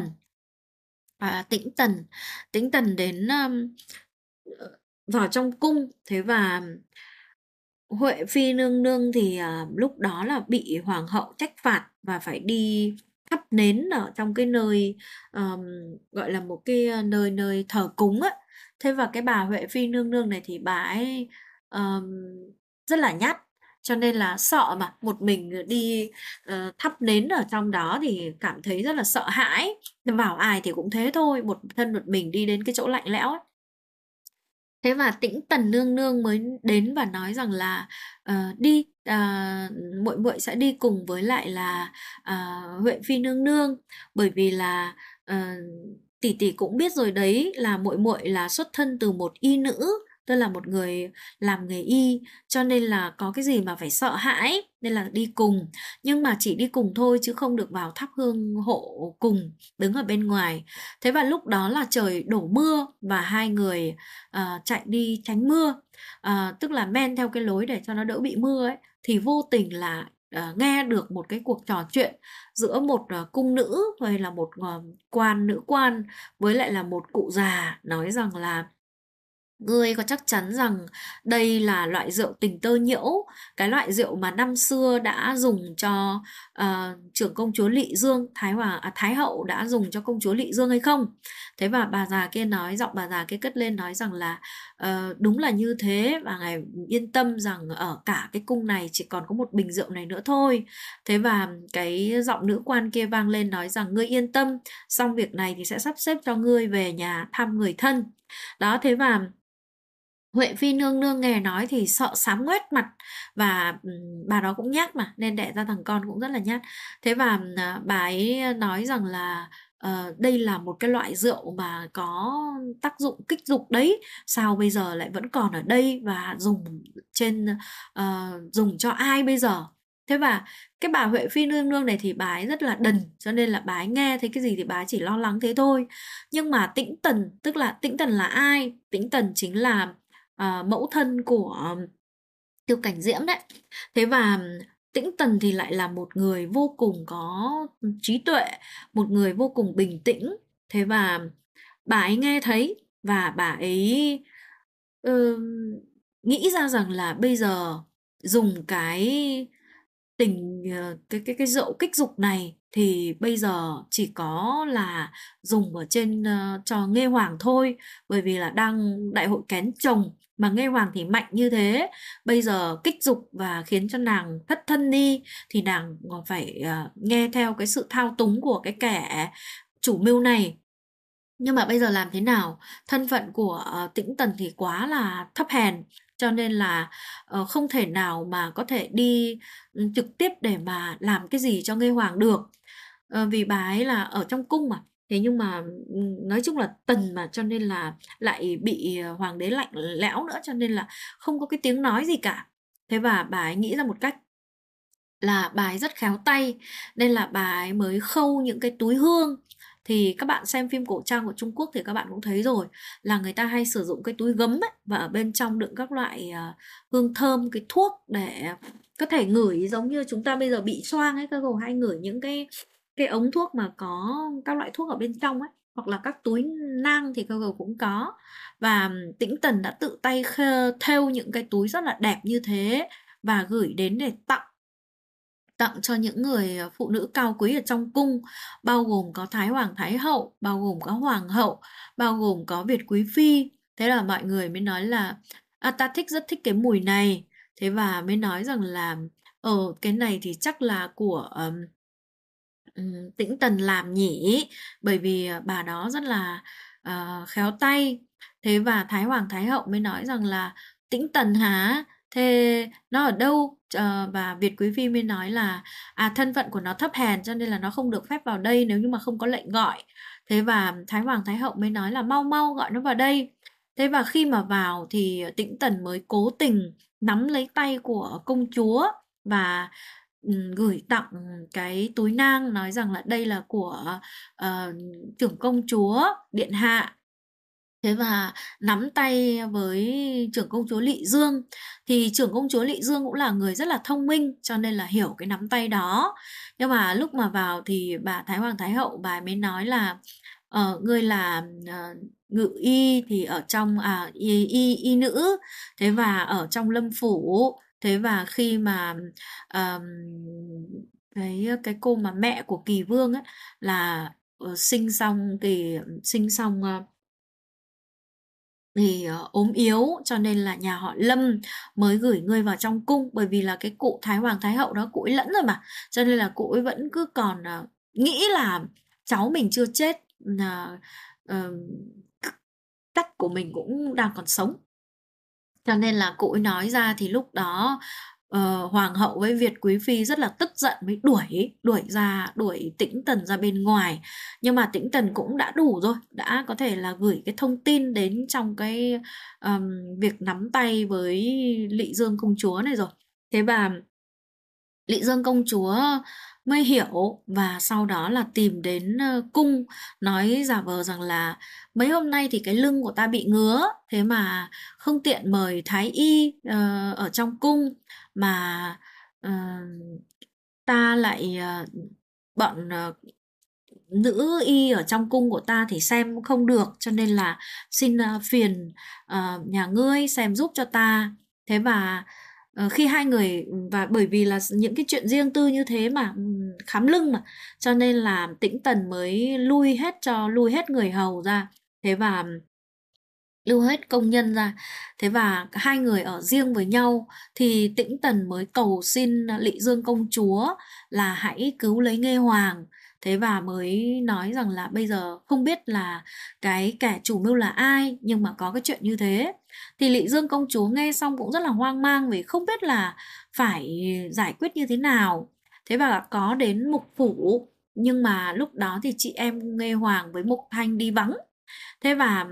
Tĩnh Tần đến vào trong cung. Thế và Huệ Phi Nương Nương thì lúc đó là bị hoàng hậu trách phạt và phải đi thắp nến ở trong cái nơi gọi là một cái nơi thờ cúng á. Thế và cái bà Huệ Phi Nương Nương này thì bà ấy rất là nhát, cho nên là sợ mà một mình đi thắp nến ở trong đó thì cảm thấy rất là sợ hãi. Bảo ai thì cũng thế thôi, một thân một mình đi đến cái chỗ lạnh lẽo ấy. Thế và Tĩnh Tần Nương Nương mới đến và nói rằng là đi muội muội sẽ đi cùng với lại là Huệ Phi Nương Nương, bởi vì là tỷ tỷ cũng biết rồi đấy, là muội muội là xuất thân từ một y nữ, tức là một người làm nghề y, cho nên là có cái gì mà phải sợ hãi, nên là đi cùng, nhưng mà chỉ đi cùng thôi chứ không được vào thắp hương hộ cùng, đứng ở bên ngoài. Thế và lúc đó là trời đổ mưa và hai người chạy đi tránh mưa, tức là men theo cái lối để cho nó đỡ bị mưa ấy, thì vô tình là nghe được một cái cuộc trò chuyện giữa một cung nữ hay là một nữ quan với lại là một cụ già, nói rằng là ngươi có chắc chắn rằng đây là loại rượu tình tơ nhiễu, cái loại rượu mà năm xưa đã dùng cho trưởng công chúa Lị Dương, Thái hậu đã dùng cho công chúa Lị Dương hay không? Thế và bà già kia nói, giọng bà già kia cất lên nói rằng là đúng là như thế, và ngài yên tâm rằng ở cả cái cung này chỉ còn có một bình rượu này nữa thôi. Thế và cái giọng nữ quan kia vang lên nói rằng ngươi yên tâm, xong việc này thì sẽ sắp xếp cho ngươi về nhà thăm người thân. Đó, thế và Huệ Phi Nương Nương nghe nói thì sợ sám ngoét mặt, và bà đó cũng nhát mà nên đẻ ra thằng con cũng rất là nhát. Thế và bà ấy nói rằng là đây là một cái loại rượu mà có tác dụng kích dục đấy, sao bây giờ lại vẫn còn ở đây và dùng cho ai bây giờ. Thế và cái bà Huệ Phi nương nương này thì bà ấy rất là đần, cho nên là bà ấy nghe thấy cái gì thì bà ấy chỉ lo lắng thế thôi. Nhưng mà Tĩnh Tần, tức là Tĩnh Tần là ai? Tĩnh Tần chính là mẫu thân của Tiêu Cảnh Diễm đấy. Thế và Tĩnh Tần thì lại là một người vô cùng có trí tuệ, một người vô cùng bình tĩnh. Thế và bà ấy nghe thấy và bà ấy ừ, nghĩ ra rằng là bây giờ dùng cái rượu kích dục này thì bây giờ chỉ có là dùng ở trên cho Nghê Hoàng thôi, bởi vì là đang đại hội kén chồng mà Nghê Hoàng thì mạnh như thế, bây giờ kích dục và khiến cho nàng thất thân đi thì nàng phải nghe theo cái sự thao túng của cái kẻ chủ mưu này. Nhưng mà bây giờ làm thế nào? Thân phận của Tĩnh Tần thì quá là thấp hèn, cho nên là không thể nào mà có thể đi trực tiếp để mà làm cái gì cho Nghê Hoàng được. Vì bà ấy là ở trong cung mà. Thế nhưng mà nói chung là Tần mà, cho nên là lại bị hoàng đế lạnh lẽo nữa, cho nên là không có cái tiếng nói gì cả. Thế và bà ấy nghĩ ra một cách là bà ấy rất khéo tay, nên là bà ấy mới khâu những cái túi hương. Thì các bạn xem phim cổ trang của Trung Quốc thì các bạn cũng thấy rồi, là người ta hay sử dụng cái túi gấm ấy, và ở bên trong đựng các loại hương thơm, cái thuốc để có thể ngửi, giống như chúng ta bây giờ bị xoang ấy, các cô hay ngửi những cái ống thuốc mà có các loại thuốc ở bên trong ấy, hoặc là các túi nang thì các cô cũng có. Và Tĩnh Tần đã tự tay thêu những cái túi rất là đẹp như thế và gửi đến để tặng tặng cho những người phụ nữ cao quý ở trong cung, bao gồm có Thái Hoàng Thái Hậu, bao gồm có Hoàng hậu, bao gồm có Việt Quý Phi. Thế là mọi người mới nói là ta rất thích cái mùi này. Thế và mới nói rằng là cái này thì chắc là của Tĩnh Tần làm nhỉ, bởi vì bà đó rất là khéo tay. Thế và Thái Hoàng Thái Hậu mới nói rằng là Tĩnh Tần hả? Thế nó ở đâu? Và Việt Quý Phi mới nói là thân phận của nó thấp hèn cho nên là nó không được phép vào đây nếu như mà không có lệnh gọi. Thế và Thái Hoàng Thái Hậu mới nói là mau mau gọi nó vào đây. Thế và khi mà vào thì Tĩnh Tần mới cố tình nắm lấy tay của công chúa và gửi tặng cái túi nang, nói rằng là đây là của trưởng công chúa điện hạ. Thế và nắm tay với trưởng công chúa Lị Dương, thì trưởng công chúa Lị Dương cũng là người rất là thông minh, cho nên là hiểu cái nắm tay đó. Nhưng mà lúc mà vào thì bà Thái Hoàng Thái Hậu bà mới nói là ngươi là ngự y thì ở trong y nữ, thế và ở trong lâm phủ. Thế và khi mà ờm, cái cô mà mẹ của Kỳ Vương ấy là sinh xong thì ốm yếu, cho nên là nhà họ Lâm mới gửi ngươi vào trong cung, bởi vì là cái cụ Thái Hoàng Thái Hậu đó cụ ấy lẫn rồi mà, cho nên là cụ ấy vẫn cứ còn nghĩ là cháu mình chưa chết, là uh, cách của mình cũng đang còn sống, cho nên là cụ ấy nói ra. Thì lúc đó hoàng hậu với Việt Quý Phi rất là tức giận, mới đuổi Tĩnh Tần ra bên ngoài. Nhưng mà Tĩnh Tần cũng đã đủ rồi, đã có thể là gửi cái thông tin đến trong cái việc nắm tay với Lị Dương công chúa này rồi. Thế và Lị Dương công chúa mới hiểu, và sau đó là tìm đến cung, nói giả vờ rằng là mấy hôm nay thì cái lưng của ta bị ngứa, thế mà không tiện mời thái y ở trong cung, mà ờ, ta lại bọn nữ y ở trong cung của ta thì xem không được, cho nên là xin phiền nhà ngươi xem giúp cho ta. Thế và khi hai người, và bởi vì là những cái chuyện riêng tư như thế mà khám lưng mà, cho nên là Tĩnh Tần mới lui hết người hầu ra, thế và lưu hết công nhân ra. Thế và hai người ở riêng với nhau, thì Tĩnh Tần mới cầu xin Lị Dương công chúa là hãy cứu lấy Nghê Hoàng. Thế và mới nói rằng là bây giờ không biết là cái kẻ chủ mưu là ai, nhưng mà có cái chuyện như thế. Thì Lị Dương công chúa nghe xong cũng rất là hoang mang, vì không biết là phải giải quyết như thế nào. Thế và có đến mục phủ, Nhưng mà lúc đó thì chị em Nghê Hoàng với Mục Thanh đi vắng. Thế và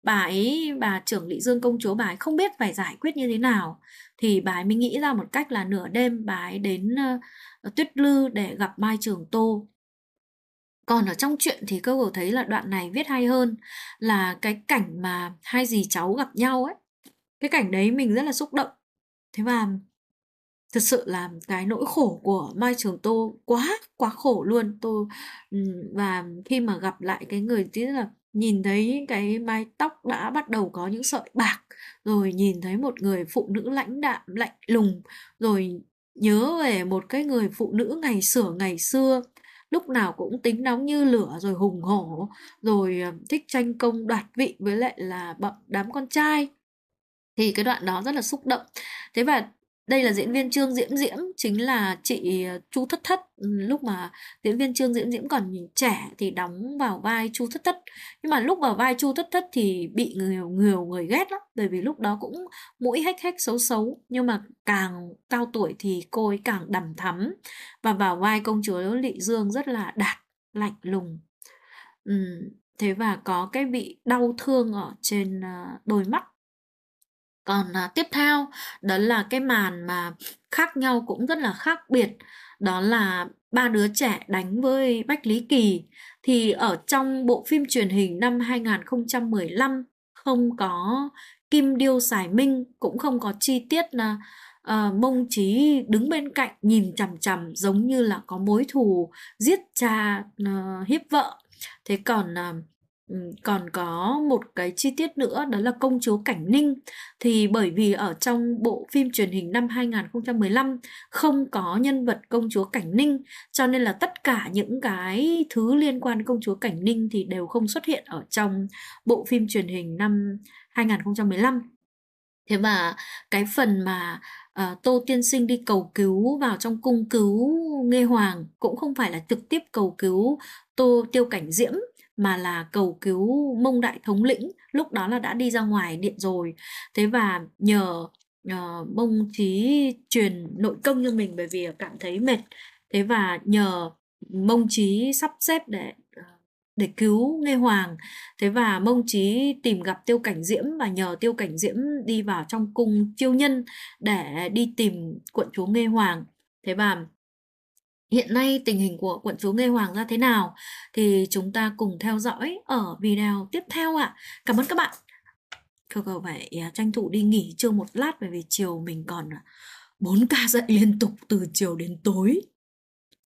bà trưởng Lỵ Dương công chúa, bà ấy không biết phải giải quyết như thế nào, thì bà ấy mới nghĩ ra một cách là nửa đêm bà ấy đến Tuyết Lư để gặp Mai Trường Tô. Còn ở trong truyện thì cô có thấy là đoạn này viết hay hơn, là cái cảnh mà hai dì cháu gặp nhau ấy. Cái cảnh đấy mình rất là xúc động. Thế và thật sự là cái nỗi khổ của Mai Trường Tô quá quá khổ luôn. Và khi mà gặp lại cái người tí là nhìn thấy cái mái tóc đã bắt đầu có những sợi bạc, rồi nhìn thấy một người phụ nữ lãnh đạm lạnh lùng, rồi nhớ về một cái người phụ nữ ngày xưa lúc nào cũng tính nóng như lửa, rồi hùng hổ, rồi thích tranh công đoạt vị với lại là đám con trai, thì cái đoạn đó rất là xúc động. Thế và đây là diễn viên Trương Diễm Diễm, chính là chị Chu Thất Thất. Lúc mà diễn viên Trương Diễm Diễm còn trẻ thì đóng vào vai Chu Thất Thất, nhưng mà lúc vào vai Chu Thất Thất thì bị nhiều người ghét lắm, bởi vì lúc đó cũng mũi hếch hếch xấu xấu, nhưng mà càng cao tuổi thì cô ấy càng đằm thắm, và vào vai công chúa Lỵ Dương rất là đạt, lạnh lùng. Thế và có cái bị đau thương ở trên đôi mắt. Còn tiếp theo đó là cái màn mà khác nhau cũng rất là khác biệt, đó là ba đứa trẻ đánh với Bách Lý Kỳ. Thì ở trong bộ phim truyền hình năm 2015 không có Kim Điêu Sải Minh, cũng không có chi tiết là Mông Chí đứng bên cạnh nhìn chằm chằm giống như là có mối thù giết cha hiếp vợ. Thế còn có một cái chi tiết nữa, đó là công chúa Cảnh Ninh. Thì bởi vì ở trong bộ phim truyền hình năm 2015 không có nhân vật công chúa Cảnh Ninh, cho nên là tất cả những cái thứ liên quan đến công chúa Cảnh Ninh thì đều không xuất hiện ở trong bộ phim truyền hình năm 2015. Thế và cái phần mà Tô Tiên Sinh đi cầu cứu vào trong cung cứu Nghê Hoàng cũng không phải là trực tiếp cầu cứu Tiêu Cảnh Diễm, mà là cầu cứu Mông Đại Thống lĩnh, lúc đó là đã đi ra ngoài điện rồi. Thế và nhờ Mông Chí truyền nội công cho mình, bởi vì cảm thấy mệt. Thế và nhờ Mông Chí sắp xếp để cứu Nghê Hoàng. Thế và Mông Chí tìm gặp Tiêu Cảnh Diễm và nhờ Tiêu Cảnh Diễm đi vào trong cung chiêu nhân để đi tìm quận chúa Nghê Hoàng. Thế và hiện nay tình hình của quận chúa Nghê Hoàng ra thế nào thì chúng ta cùng theo dõi ở video tiếp theo ạ. Cảm ơn các bạn. Khâu phải tranh thủ đi nghỉ trưa một lát, bởi vì chiều mình còn 4 ca dậy liên tục từ chiều đến tối.